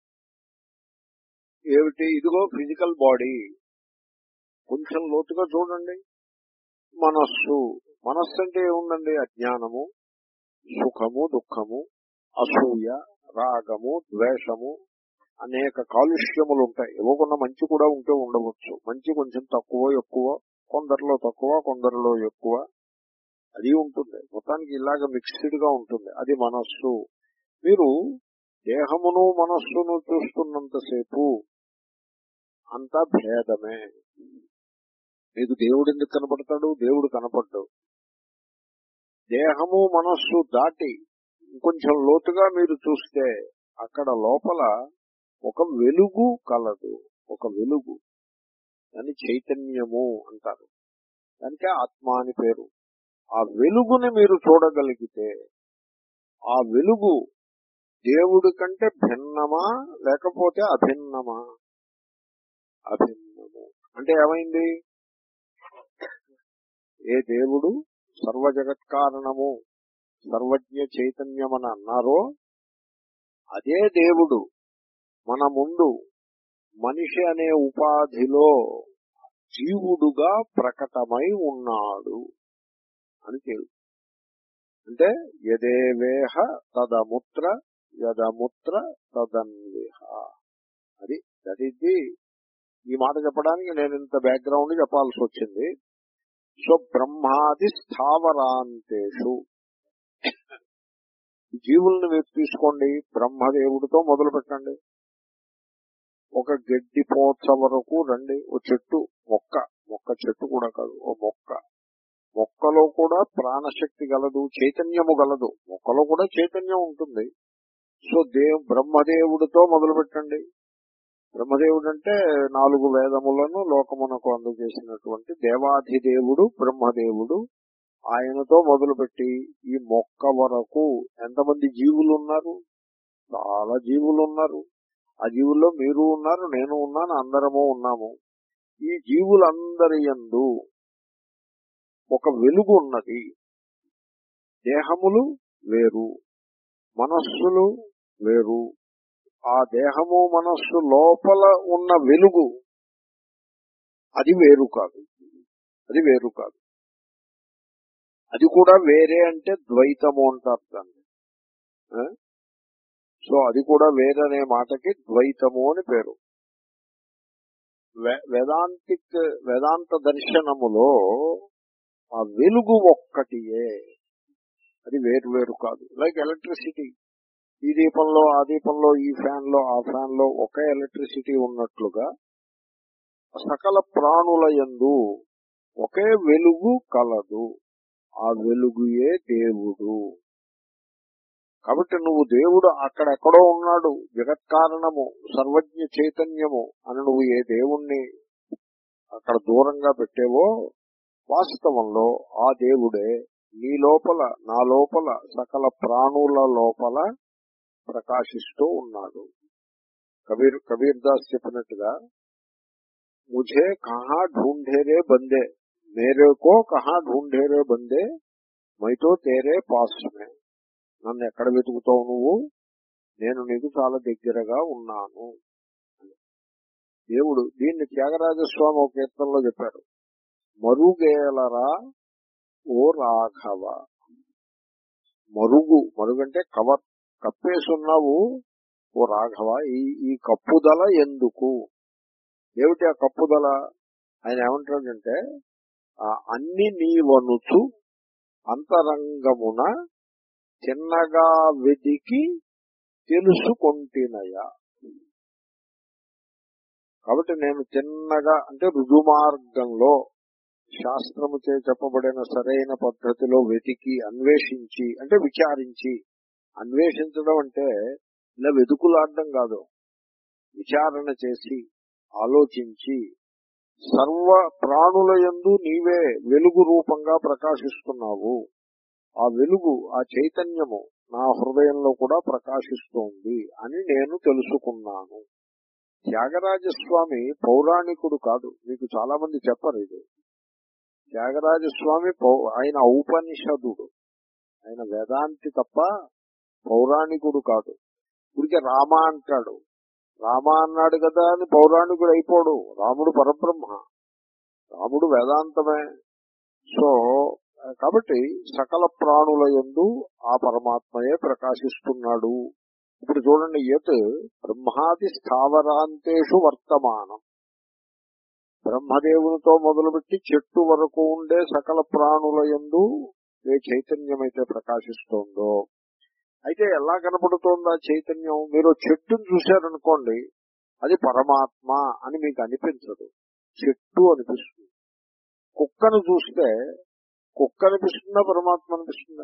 [SPEAKER 1] ఏమిటి? ఇదిగో ఫిజికల్ బాడీ. కొంచెం లోతుగా చూడండి, మనస్సు. మనస్సు అంటే ఏముందండి? అజ్ఞానము, సుఖము, దుఃఖము, అసూయ, రాగము, ద్వేషము అనేక కాలుష్యములు ఉంటాయి. ఏవో కొన్న మంచి కూడా ఉంటే ఉండవచ్చు. మంచి కొంచెం తక్కువ ఎక్కువ, కొందరిలో తక్కువ కొందరిలో ఎక్కువ, అది ఉంటుంది. మొత్తానికి ఇలాగ మిక్స్డ్ గా ఉంటుంది. అది మనస్సు. మీరు దేహమును మనస్సును చూస్తున్నంతసేపు అంతా భేదమే. మీకు దేవుడు ఎందుకు కనపడతాడు? దేవుడు కనపడ్డు. దేహము మనస్సు దాటి ఇంకొంచెం లోతుగా మీరు చూస్తే అక్కడ లోపల ఒక వెలుగు కలదు. ఒక వెలుగు, దాన్ని చైతన్యము అంటారు. దానికే ఆత్మ అని పేరు. ఆ వెలుగుని మీరు చూడగలిగితే ఆ వెలుగు దేవుడి కంటే భిన్నమా లేకపోతే అభిన్నమా? అభిన్నము. అంటే ఏమైంది? ఏ దేవుడు సర్వ జగత్కారణము సర్వజ్ఞ చైతన్యమని అన్నారో అదే దేవుడు మన ముందు మనిషి అనే ఉపాధిలో జీవుడుగా ప్రకటమై ఉన్నాడు అని తెలుసు. అంటే యదేవేహ తదముత్ర యదముత్ర తదన్వేహ. అది దట్ ఈస్ ది. ఈ మాట చెప్పడానికి నేను ఇంత బ్యాక్గ్రౌండ్ చెప్పాల్సి వచ్చింది. సో బ్రహ్మాది స్థావరాంతేషు, జీవుల్ని మీరు తీసుకోండి. బ్రహ్మదేవుడితో మొదలు పెట్టండి. ఒక గడ్డి పోచ వరకు రండి. ఓ చెట్టు మొక్క మొక్క చెట్టు కూడా కాదు, ఓ మొక్క. మొక్కలో కూడా ప్రాణశక్తి గలదు, చైతన్యము గలదు. మొక్కలో కూడా చైతన్యం ఉంటుంది. సో దేవ్ బ్రహ్మదేవుడితో మొదలు పెట్టండి. బ్రహ్మదేవుడు అంటే నాలుగు వేదములను లోకమునకు అందజేసినటువంటి దేవాధిదేవుడు బ్రహ్మదేవుడు. ఆయనతో మొదలుపెట్టి ఈ మొక్క వరకు ఎంతమంది జీవులు ఉన్నారు? చాలా జీవులు ఉన్నారు. ఆ జీవుల్లో మీరు ఉన్నారు, నేను ఉన్నాను, అందరము ఉన్నాము. ఈ జీవులందరి యందు ఒక వెలుగు ఉన్నది. దేహములు వేరు, మనస్సులు వేరు. ఆ దేహము మనస్సు లోపల ఉన్న వెలుగు అది వేరు కాదు. అది వేరు కాదు. అది కూడా వేరే అంటే ద్వైతము అంటారు దాన్ని. సో అది కూడా వేరనే మాటకి ద్వైతము అని పేరు. వేదాంతిక్ వేదాంత దర్శనములో ఆ వెలుగు ఒక్కటియే, అది వేరు వేరు కాదు. Like electricity. ఈ దీపంలో ఆ దీపంలో ఈ ఫ్యాన్ లో ఆ ఫ్యాన్ లో ఒకే ఎలక్ట్రిసిటీ ఉన్నట్లుగా సకల ప్రాణుల యందు ఒకే వెలుగు కలదు. ఆ వెలుగుయే దేవుడు. కాబట్టి నువ్వు దేవుడు అక్కడెక్కడో ఉన్నాడు, జగత్కారణము సర్వజ్ఞ చైతన్యము అని నువ్వు ఏ దేవుణ్ణి అక్కడ దూరంగా పెట్టేవో వాస్తవంలో ఆ దేవుడే నీ లోపల నా లోపల సకల ప్రాణుల లోపల ప్రకాశిస్తూ ఉన్నాడు. కబీర్ కబీర్ దాస్ చెప్పినట్టుగా ముझे కహా ఢూంఢేరే బందే మేరే కో కహా ఢూంఢేరే బందే మైతో తేరే పాస్ మే. నన్ను ఎక్కడ వెతుకుతావు నువ్వు? నేను నీకు చాలా దగ్గరగా ఉన్నాను. దేవుడు దీన్ని త్యాగరాజస్వామి ఒక కీర్తనలో చెప్పారు. మరుగేలరా ఓ రాఘవ. మరుగు, మరుగంటే కవర్, కప్పేసున్నావు ఓ రాఘవ. ఈ ఈ కప్పుదల ఎందుకు? ఏమిటి ఆ కప్పుదల? ఆయన ఏమంటాడంటే అన్ని నీవనుచు అంతరంగమున చిన్నగా వెదికి తెలుసుకొంటినయా. కాబట్టి నేను చిన్నగా అంటే రుజుమార్గంలో శాస్త్రము చే చెప్పబడిన సరైన పద్ధతిలో వెతికి అన్వేషించి, అంటే విచారించి. అన్వేషించడం అంటే ఇలా వెతుకులాడడం కాదు, విచారణ చేసి ఆలోచించి సర్వ ప్రాణుల యందు నీవే వెలుగు రూపంగా ప్రకాశిస్తున్నావు. ఆ వెలుగు, ఆ చైతన్యము నా హృదయంలో కూడా ప్రకాశిస్తోంది అని నేను తెలుసుకున్నాను. త్యాగరాజస్వామి పౌరాణికుడు కాదు. మీకు చాలా మంది చెప్పరు ఇది. త్యాగరాజస్వామి ఆయన ఔపనిషదుడు, ఆయన వేదాంతి తప్ప పౌరాణికుడు కాదు. ఊరికే రామ అంటాడు, రామ అన్నాడు కదా అని పౌరాణికుడు అయిపోడు. రాముడు పరబ్రహ్మ, రాముడు వేదాంతమే. సో కాబట్టి సకల ప్రాణుల యందు ఆ పరమాత్మయే ప్రకాశిస్తున్నాడు ఇప్పుడు చూడండి, యత్ బ్రహ్మాది స్థావరాంతేషు వర్తమానం, బ్రహ్మదేవునితో మొదలుపెట్టి చెట్టు వరకు ఉండే సకల ప్రాణుల యందు ఏ చైతన్యమైతే ప్రకాశిస్తోందో, అయితే ఎలా కనపడుతోంది ఆ చైతన్యం? మీరు చెట్టును చూశారనుకోండి, అది పరమాత్మ అని మీకు అనిపించదు, చెట్టు అనిపిస్తుంది. కుక్కను చూస్తే కుక్క అనిపిస్తుందా, పరమాత్మ అనిపిస్తుందా?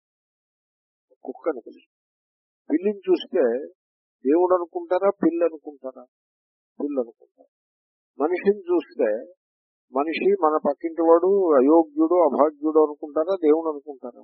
[SPEAKER 1] కుక్క అనిపిస్తుంది. పిల్లిని చూస్తే దేవుడు అనుకుంటారా, పిల్లి అనుకుంటారా? పిల్లి అనుకుంటారా. మనిషిని చూస్తే మనిషి మన పక్కింటి వాడు అయోగ్యుడు అభాగ్యుడు అనుకుంటారా, దేవుడు అనుకుంటారా?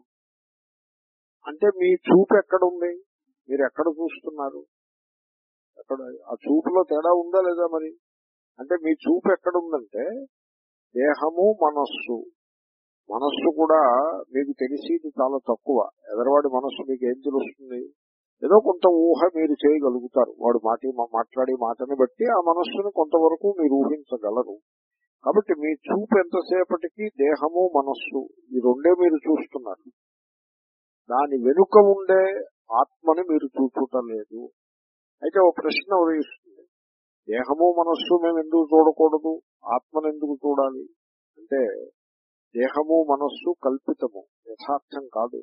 [SPEAKER 1] అంటే మీ చూపు ఎక్కడుంది? మీరు ఎక్కడ చూస్తున్నారు? ఎక్కడ ఆ చూపులో తేడా ఉందా లేదా? మరి అంటే మీ చూపు ఎక్కడుందంటే దేహము మనస్సు. మనస్సు కూడా మీకు తెలిసేది చాలా తక్కువ. ఎదరవాడి మనస్సు మీకు ఏం తెలుస్తుంది? ఏదో కొంత ఊహ మీరు చేయగలుగుతారు. వాడు మాట మాట్లాడే మాటని బట్టి ఆ మనస్సును కొంతవరకు మీరు ఊహించగలరు. కాబట్టి మీ చూపు ఎంతసేపటికి దేహము మనస్సు ఈ రెండే మీరు చూస్తున్నారు. దాని వెనుక ఉండే ఆత్మని మీరు చూడటం లేదు. అయితే ఓ ప్రశ్న ఉదయిస్తుంది, దేహము మనస్సు మేము ఎందుకు చూడకూడదు, ఆత్మను ఎందుకు చూడాలి అంటే, దేహము మనస్సు కల్పితము, యథార్థం కాదు.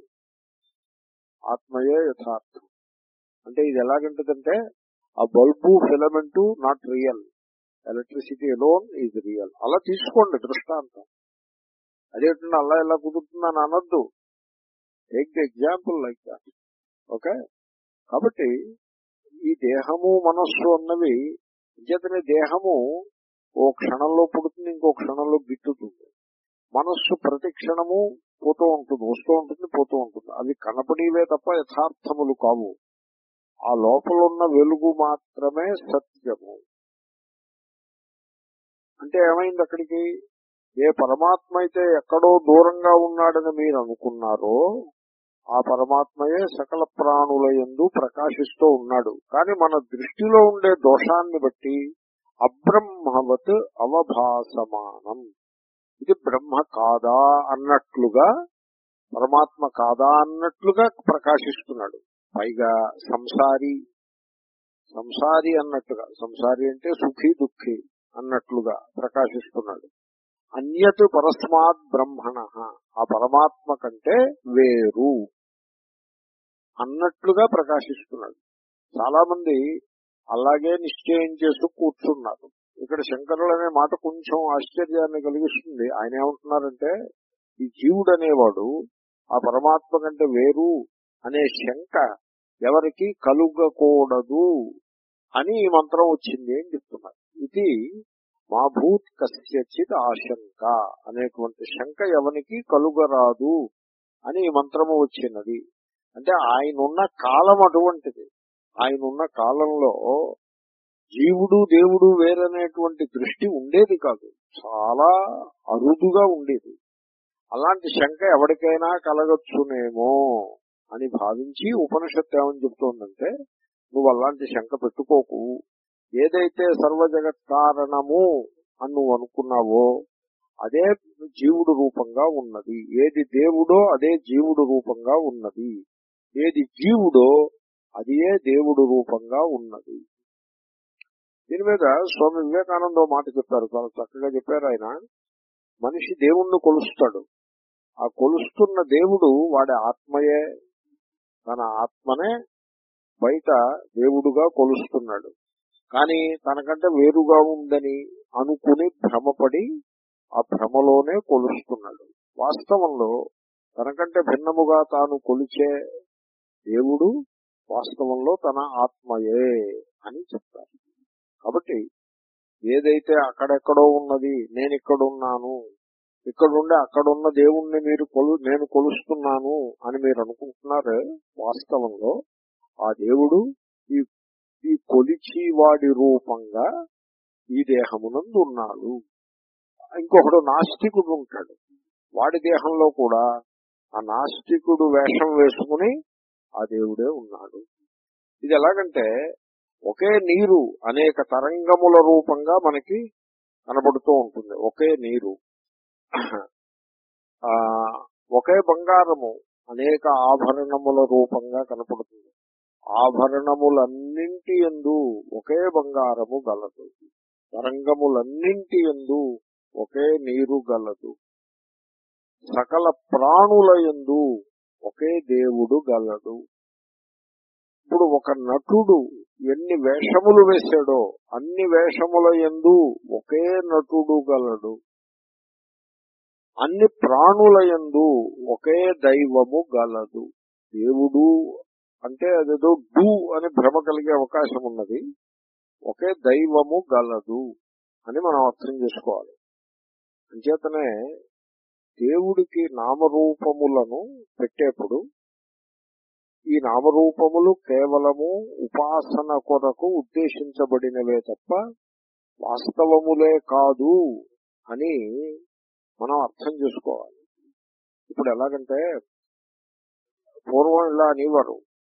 [SPEAKER 1] ఆత్మయే యథార్థం. అంటే ఇది ఎలాగంటదంటే, ఆ bulb filament not real, electricity alone is real. అలా తీసుకోండి దృష్టాంతం. అదేంటంటే అలా ఎలా కుదురుతుందని అనొద్దు. Take the example like that. Okay. కాబట్టి ఈ దేహము మనస్సు అన్నవి చేతనే, దేహము ఓ క్షణంలో పుడుతుంది, ఇంకో క్షణంలో గిట్టుతుంది. మనస్సు ప్రతి క్షణము పోతూ ఉంటుంది, వస్తూ ఉంటుంది, పోతూ ఉంటుంది. అవి కనపడివే తప్ప యథార్థములు కావు. ఆ లోపల ఉన్న వెలుగు మాత్రమే సత్యము. అంటే ఏమైంది అక్కడికి? ఏ పరమాత్మ అయితే ఎక్కడో దూరంగా ఉన్నాడని మీరు అనుకున్నారో ఆ పరమాత్మయే సకల ప్రాణుల యందు ప్రకాశిస్తూ ఉన్నాడు. కానీ మన దృష్టిలో ఉండే దోషాన్ని బట్టి అబ్రహ్మవత్ అవభాసమానం, ఇది బ్రహ్మ కాదా అన్నట్లుగా, పరమాత్మ కాదా అన్నట్లుగా ప్రకాశిస్తున్నాడు. పైగా సంసారి సంసారి అన్నట్టుగా, సంసారి అంటే సుఖీ దుఃఖి అన్నట్లుగా ప్రకాశిస్తున్నాడు. అన్యత్ పరస్మాత్ బ్రహ్మణ, ఆ పరమాత్మ కంటే వేరు అన్నట్లుగా ప్రకాశిస్తున్నాడు. చాలా మంది అలాగే నిశ్చయం చేసి కూర్చున్నారు. ఇక్కడ శంకరులు అనే మాట కొంచెం ఆశ్చర్యాన్ని కలిగిస్తుంది. ఆయన ఏమంటున్నారంటే, ఈ జీవుడు అనేవాడు ఆ పరమాత్మ కంటే వేరు అనే శంక ఎవరికి కలుగకూడదు అని ఈ మంత్రం వచ్చింది అని చెప్తున్నారు. ఇది మా భూత్ కస్యచిత్ ఆశంక అనేటువంటి శంక ఎవరికి కలుగరాదు అని ఈ మంత్రము వచ్చినది. అంటే ఆయనున్న కాలం అటువంటిది. ఆయనున్న కాలంలో జీవుడు దేవుడు వేరనేటువంటి దృష్టి ఉండేది కాదు, చాలా అరుదుగా ఉండేది. అలాంటి శంక ఎవరికైనా కలగచ్చునేమో అని భావించి ఉపనిషత్తు ఏమని చెప్తోందంటే, నువ్వు అలాంటి శంక పెట్టుకోకు. ఏదైతే సర్వజగత్ కారణము అని నువ్వు అనుకున్నావో అదే జీవుడు రూపంగా ఉన్నది. ఏది దేవుడో అదే జీవుడు రూపంగా ఉన్నది. ఏది జీవుడో అదే దేవుడు రూపంగా ఉన్నది. దీని మీద స్వామి వివేకానంద మాట చెప్పారు, చాలా చక్కగా చెప్పారు ఆయన. మనిషి దేవుణ్ణి కొలుస్తాడు. ఆ కొలుస్తున్న దేవుడు వాడి ఆత్మయే. తన ఆత్మనే బయట దేవుడుగా కొలుస్తున్నాడు. కానీ తనకంటే వేరుగా ఉందని అనుకుని భ్రమపడి ఆ భ్రమలోనే కొలుస్తున్నాడు. వాస్తవంలో తనకంటే భిన్నముగా తాను కొలిచే దేవుడు వాస్తవంలో తన ఆత్మయే అని చెప్తారు. కాబట్టి ఏదైతే అక్కడెక్కడో ఉన్నది, నేను ఇక్కడున్నాను, ఇక్కడుండి అక్కడున్న దేవుణ్ణి మీరు కొలు నేను కొలుస్తున్నాను అని మీరు అనుకుంటున్నారు, వాస్తవంలో ఆ దేవుడు ఈ ఈ కొలిచి వాడి రూపంగా ఈ దేహమునందు ఉన్నాడు. ఇంకొకడు నాస్తికుడు ఉంటాడు, వాడి దేహంలో కూడా ఆ నాస్తికుడు వేషం వేసుకుని ఆ దేవుడే ఉన్నాడు. ఇది ఎలాగంటే, ఒకే నీరు అనేక తరంగముల రూపంగా మనకి కనబడుతూ ఉంటుంది. ఒకే నీరు, ఆ ఒకే బంగారము అనేక ఆభరణముల రూపంగా కనపడుతుంది. ఆభరణములన్నింటి యందు ఒకే బంగారము గలదు, తరంగములన్నింటి యందు ఒకే నీరు గలదు, సకల ప్రాణుల యందు ఒకే దేవుడు గలడు. ఇప్పుడు ఒక నటుడు ఎన్ని వేషములు వేశాడో అన్ని వేషముల యందు ఒకే నటుడు గలడు, అన్ని ప్రాణుల యందు ఒకే దైవము గలదు. దేవుడు అంటే అదేదో డూ అని భ్రమ కలిగే అవకాశం ఉన్నది. ఒకే దైవము గలదు అని మనం అర్థం చేసుకోవాలి. అంచేతనే దేవుడికి నామరూపములను పెట్టేప్పుడు ఈ నామరూపములు కేవలము ఉపాసన కొరకు ఉద్దేశించబడినవే తప్ప వాస్తవములే కాదు అని మనం అర్థం చేసుకోవాలి. ఇప్పుడు ఎలాగంటే పూర్వం ఇలా అనేవారు,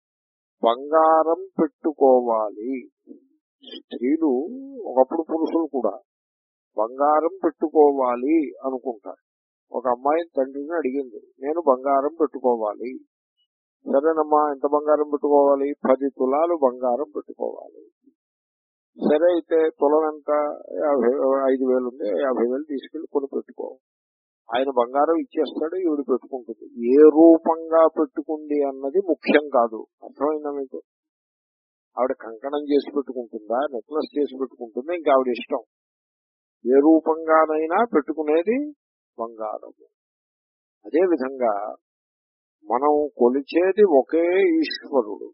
[SPEAKER 1] బంగారం పెట్టుకోవాలి. స్త్రీలు ఒకప్పుడు పురుషులు కూడా బంగారం పెట్టుకోవాలి అనుకుంటారు. ఒక అమ్మాయి తండ్రిని అడిగింది, నేను బంగారం పెట్టుకోవాలి. సరేనమ్మా, ఎంత బంగారం పెట్టుకోవాలి? పది తులాలు బంగారం పెట్టుకోవాలి. సరే అయితే తులం ఎంత? యాభై ఐదు వేలు ఉంది, యాభై వేలు తీసుకెళ్లి కొని పెట్టుకో. ఆయన బంగారం ఇచ్చేస్తాడు, ఈవిడ పెట్టుకుంటుంది. ఏ రూపంగా పెట్టుకుంది అన్నది ముఖ్యం కాదు. అర్థమైందా మీకు? ఆవిడ కంకణం చేసి పెట్టుకుంటుందా, నెక్లెస్ చేసి పెట్టుకుంటుందా, ఇంకా ఆవిడ ఇష్టం. ఏ రూపంగానైనా పెట్టుకునేది బంగారము. అదే విధంగా మనం కొలిచేది ఒకే ఈశ్వరుడు.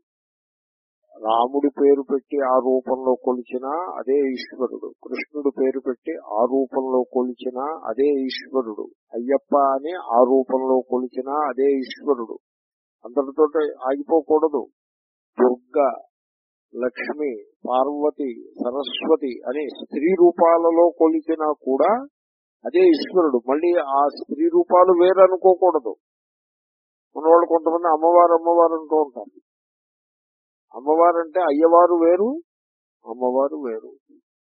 [SPEAKER 1] రాముడి పేరు పెట్టి ఆ రూపంలో కొలిచినా అదే ఈశ్వరుడు, కృష్ణుడు పేరు పెట్టి ఆ రూపంలో కొలిచినా అదే ఈశ్వరుడు, అయ్యప్ప అని ఆ రూపంలో కొలిచినా అదే ఈశ్వరుడు. అందరితో ఆగిపోకూడదు. దుర్గా, లక్ష్మి, పార్వతి, సరస్వతి అని స్త్రీ రూపాలలో కొలిచినా కూడా అదే ఈశ్వరుడు. మళ్ళీ ఆ స్త్రీ రూపాలు వేరు అనుకోకూడదు. మనవాళ్ళు కొంతమంది అమ్మవారు అమ్మవారు అంటూ ఉంటారు. అమ్మవారు అంటే అయ్యవారు వేరు, అమ్మవారు వేరు.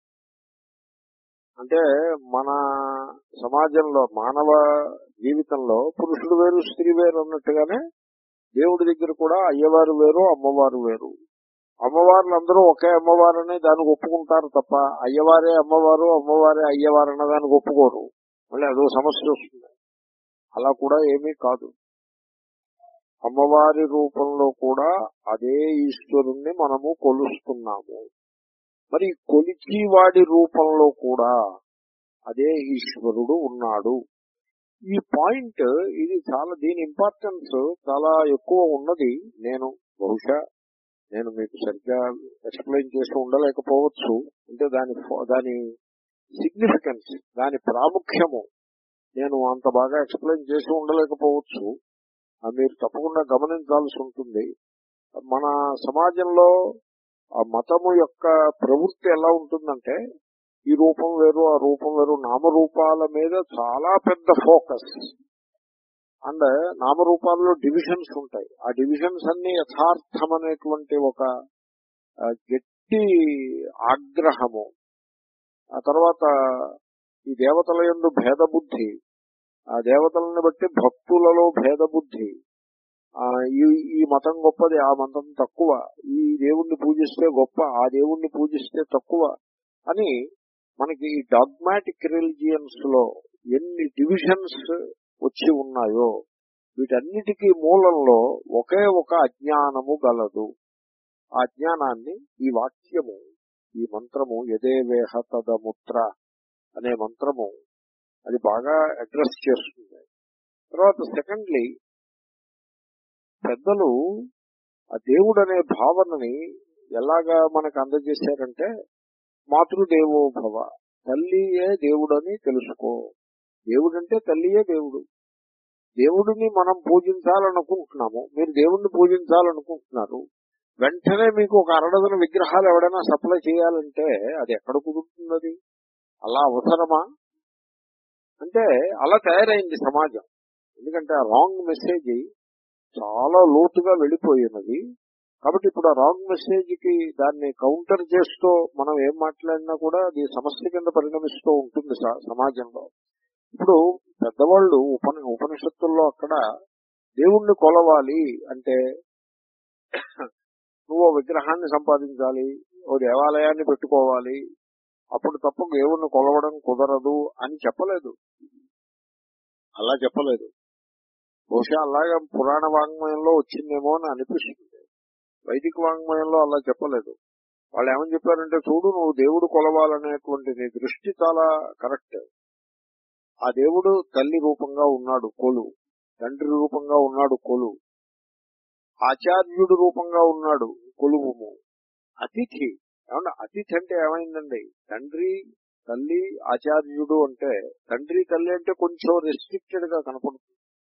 [SPEAKER 1] అంటే మన సమాజంలో మానవ జీవితంలో పురుషుడు వేరు స్త్రీ వేరు అన్నట్టుగానే దేవుడి దగ్గర కూడా అయ్యవారు వేరు, అమ్మవారు వేరు. అమ్మవార్లు అందరూ ఒకే అమ్మవారని దానికి ఒప్పుకుంటారు తప్ప అయ్యవారే అమ్మవారు, అమ్మవారే అయ్యవారు అన్న దానికి ఒప్పుకోరు. మళ్ళీ అదో సమస్య వస్తుంది. అలా కూడా ఏమీ కాదు. అమ్మవారి రూపంలో కూడా అదే ఈశ్వరుణ్ణి మనము కొలుస్తున్నాము. మరి కొలిచి వాడి రూపంలో కూడా అదే ఈశ్వరుడు ఉన్నాడు. ఈ పాయింట్ ఇది చాలా, దీని ఇంపార్టెన్స్ చాలా ఎక్కువ ఉన్నది. నేను బహుశా నేను మీకు సరిగ్గా ఎక్స్ప్లెయిన్ చేసి ఉండలేకపోవచ్చు. అంటే దాని దాని సిగ్నిఫికెన్స్, దాని ప్రాముఖ్యము నేను అంత బాగా ఎక్స్ప్లెయిన్ చేసి ఉండలేకపోవచ్చు. మీరు తప్పకుండా గమనించాల్సి ఉంటుంది. మన సమాజంలో ఆ మతము యొక్క ప్రవృత్తి ఎలా ఉంటుందంటే ఈ రూపం వేరు, ఆ రూపం వేరు, నామరూపాల మీద చాలా పెద్ద ఫోకస్. అండ్ నామరూపాల్లో డివిజన్స్ ఉంటాయి. ఆ డివిజన్స్ అన్ని యథార్థం అనేటువంటి ఒక గట్టి ఆగ్రహము. ఆ తర్వాత ఈ దేవతల యందు భేద బుద్ధి, ఆ దేవతలను బట్టి భక్తులలో భేద బుద్ధి, ఈ ఈ మతం గొప్పది, ఆ మతం తక్కువ, ఈ దేవుణ్ణి పూజిస్తే గొప్ప, ఆ దేవుణ్ణి పూజిస్తే తక్కువ అని మనకి డాగ్మాటిక్ రిలిజియన్స్ లో ఎన్ని డివిజన్స్ వచ్చి ఉన్నాయో వీటన్నిటికీ మూలంలో ఒకే ఒక అజ్ఞానము గలదు. ఆ అజ్ఞానాన్ని ఈ వాక్యము, ఈ మంత్రము యదేవేహ తదముత్ర అనే మంత్రము అది బాగా అడ్రస్ చేస్తుంది. తర్వాత సెకండ్లీ, పెద్దలు ఆ దేవుడు అనే భావనని ఎలాగా మనకు అందజేశారంటే మాతృదేవో భవ, తల్లియే దేవుడని తెలుసుకో. దేవుడంటే తల్లియే దేవుడు. దేవుడిని మనం పూజించాలనుకుంటున్నాము, మీరు దేవుడిని పూజించాలనుకుంటున్నారు. వెంటనే మీకు ఒక అరడదన విగ్రహాలు ఎవడైనా సప్లై చేయాలంటే అది ఎక్కడ కుదురుతున్నది? అలా అవసరమా? అంటే అలా తయారైంది సమాజం. ఎందుకంటే ఆ రాంగ్ మెసేజ్ చాలా లోతుగా వెళ్ళిపోయినది. కాబట్టి ఇప్పుడు ఆ రాంగ్ మెసేజ్ కి దాన్ని కౌంటర్ చేస్తూ మనం ఏం మాట్లాడినా కూడా అది సమస్య కింద పరిణమిస్తూ ఉంటుంది సమాజంలో. ఇప్పుడు పెద్దవాళ్ళు ఉపన ఉపనిషత్తుల్లో అక్కడ దేవుణ్ణి కొలవాలి అంటే నువ్వు ఓ విగ్రహాన్ని సంపాదించాలి, ఓ దేవాలయాన్ని పెట్టుకోవాలి, అప్పుడు తప్ప దేవుణ్ణి కొలవడం కుదరదు అని చెప్పలేదు. అలా చెప్పలేదు. బహుశా అలాగా పురాణ వాంగ్మయంలో వచ్చిందేమో అని అనిపిస్తుంది. వైదిక వాంగ్మయంలో అలా చెప్పలేదు. వాళ్ళు ఏమని చెప్పారంటే, చూడు నువ్వు దేవుడు కొలవాలనేటువంటి నీ దృష్టి చాలా కరెక్ట్. ఆ దేవుడు తల్లి రూపంగా ఉన్నాడు కొలువు, తండ్రి రూపంగా ఉన్నాడు కొలువు, ఆచార్యుడు రూపంగా ఉన్నాడు కొలువుము, అతిథి. ఏమన్నా అతిథి అంటే ఏమైందండి? తండ్రి తల్లి ఆచార్యుడు అంటే, తండ్రి తల్లి అంటే కొంచెం రెస్ట్రిక్టెడ్ గా కనపడుతుంది,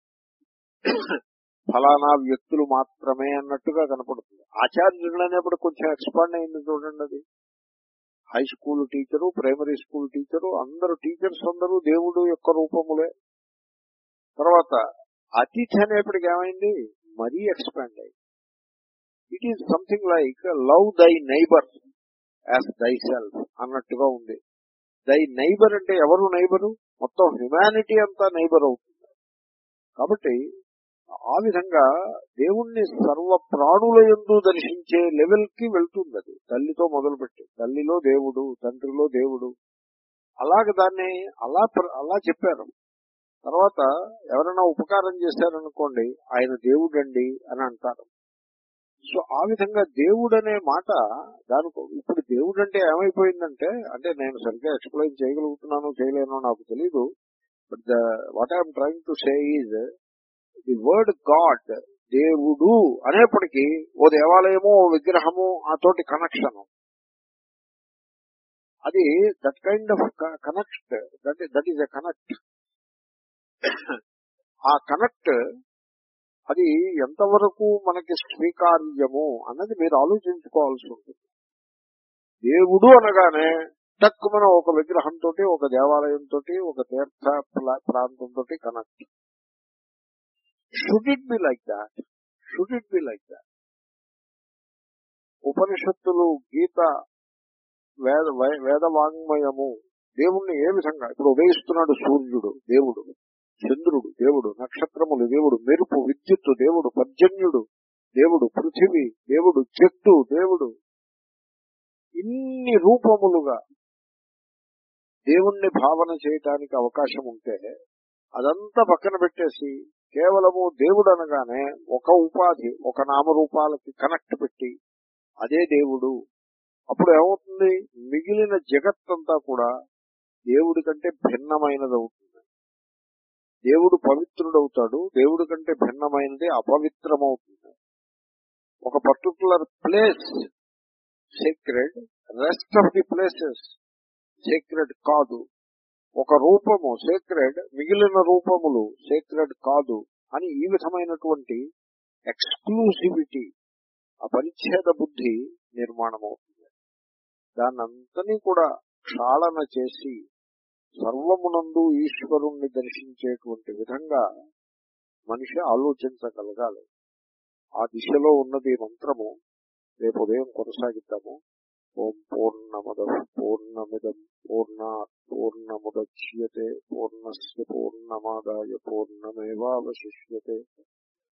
[SPEAKER 1] ఫలానా వ్యక్తులు మాత్రమే అన్నట్టుగా కనపడుతుంది. ఆచార్యుడు అనేప్పుడు కొంచెం ఎక్స్పాండ్ అయింది చూడండి. అది high school teacher, primary school teacher, అందరూ టీచర్స్ అందరూ దేవుడు యొక్క రూపములే. తర్వాత అతిథి అనేప్పటికి ఏమైంది? మరీ ఎక్స్పాండ్ అయింది. It is something like love thy neighbour as thy self అన్నట్టుగా ఉంది. దై నైబర్ అంటే ఎవరు నైబరు? మొత్తం హ్యుమానిటీ అంతా నైబర్ అవుతుంది. కాబట్టి ఆ విధంగా దేవుణ్ణి సర్వ ప్రాణుల యందు దర్శించే లెవెల్ కి వెళ్తుంది. అది తల్లితో మొదలుపెట్టి, తల్లిలో దేవుడు, తండ్రిలో దేవుడు, అలాగ దాన్ని అలా అలా చెప్పారు. తర్వాత ఎవరైనా ఉపకారం చేశారనుకోండి, ఆయన దేవుడండి అని అంటారు. సో ఆ విధంగా దేవుడు అనే మాట దానికి ఇప్పుడు దేవుడు అంటే ఏమైపోయిందంటే, అంటే నేను సరిగ్గా ఎక్స్ప్లెయిన్ చేయగలుగుతున్నాను చేయలేనో నాకు తెలీదు, but the what I'm trying to say is the word God, దేవుడు అనేప్పటికీ ఓ దేవాలయము, ఓ విగ్రహము, ఆ తోటి కనెక్షన్, అది that kind of connect, that that is a connect. ఆ కనెక్ట్ అది ఎంతవరకు మనకి స్వీకార్యము అన్నది మీరు ఆలోచించుకోవాల్సి ఉంటుంది. దేవుడు అనగానే తక్కువ ఒక విగ్రహంతో, ఒక దేవాలయంతో, ఒక తీర్థ ప్రాంతంతో connect. Should it be like that? Should it be like that? ఉపనిషత్తులు, గీత, వేద వేద వాంగ్మయము దేవుణ్ణి ఏ విధంగా ఇప్పుడు ఉదయిస్తున్నాడు సూర్యుడు దేవుడు, చంద్రుడు దేవుడు, నక్షత్రములు దేవుడు, మెరుపు విద్యుత్తు దేవుడు, పర్జన్యుడు దేవుడు, పృథివీ దేవుడు, చెట్టు దేవుడు, ఇన్ని రూపములుగా దేవుణ్ణి భావన చేయటానికి అవకాశం ఉంటే అదంతా పక్కన పెట్టేసి కేవలము దేవుడు అనగానే ఒక ఉపాధి, ఒక నామరూపాలకి కనెక్ట్ పెట్టి అదే దేవుడు, అప్పుడు ఏమవుతుంది? మిగిలిన జగత్తంతా కూడా దేవుడి కంటే భిన్నమైనది అవుతుంది. దేవుడు పవిత్రుడవుతాడు, దేవుడి కంటే భిన్నమైనది అపవిత్రమవుతుంది. ఒక particular place sacred, rest of the places sacred కాదు. ఒక రూపము సీక్రెడ్, మిగిలిన రూపములు సీక్రెడ్ కాదు అని ఈ విధమైనటువంటి ఎక్స్క్లూసివిటీ, ఆ పరిచ్ఛేద బుద్ధి నిర్మాణం అవుతుంది. దాన్నంతనీ కూడా క్షాళన చేసి సర్వమునందు ఈశ్వరుణ్ణి దర్శించేటువంటి విధంగా మనిషి ఆలోచించగలగాలి. ఆ దిశలో ఉన్నది మంత్రము. రేపు ఉదయం కొనసాగిద్దాము. ఓం పూర్ణమద పూర్ణమిదం పూర్ణాత్ పూర్ణముదచ్యతే పూర్ణస్య పూర్ణమాదాయ పూర్ణమేవావశిష్యతే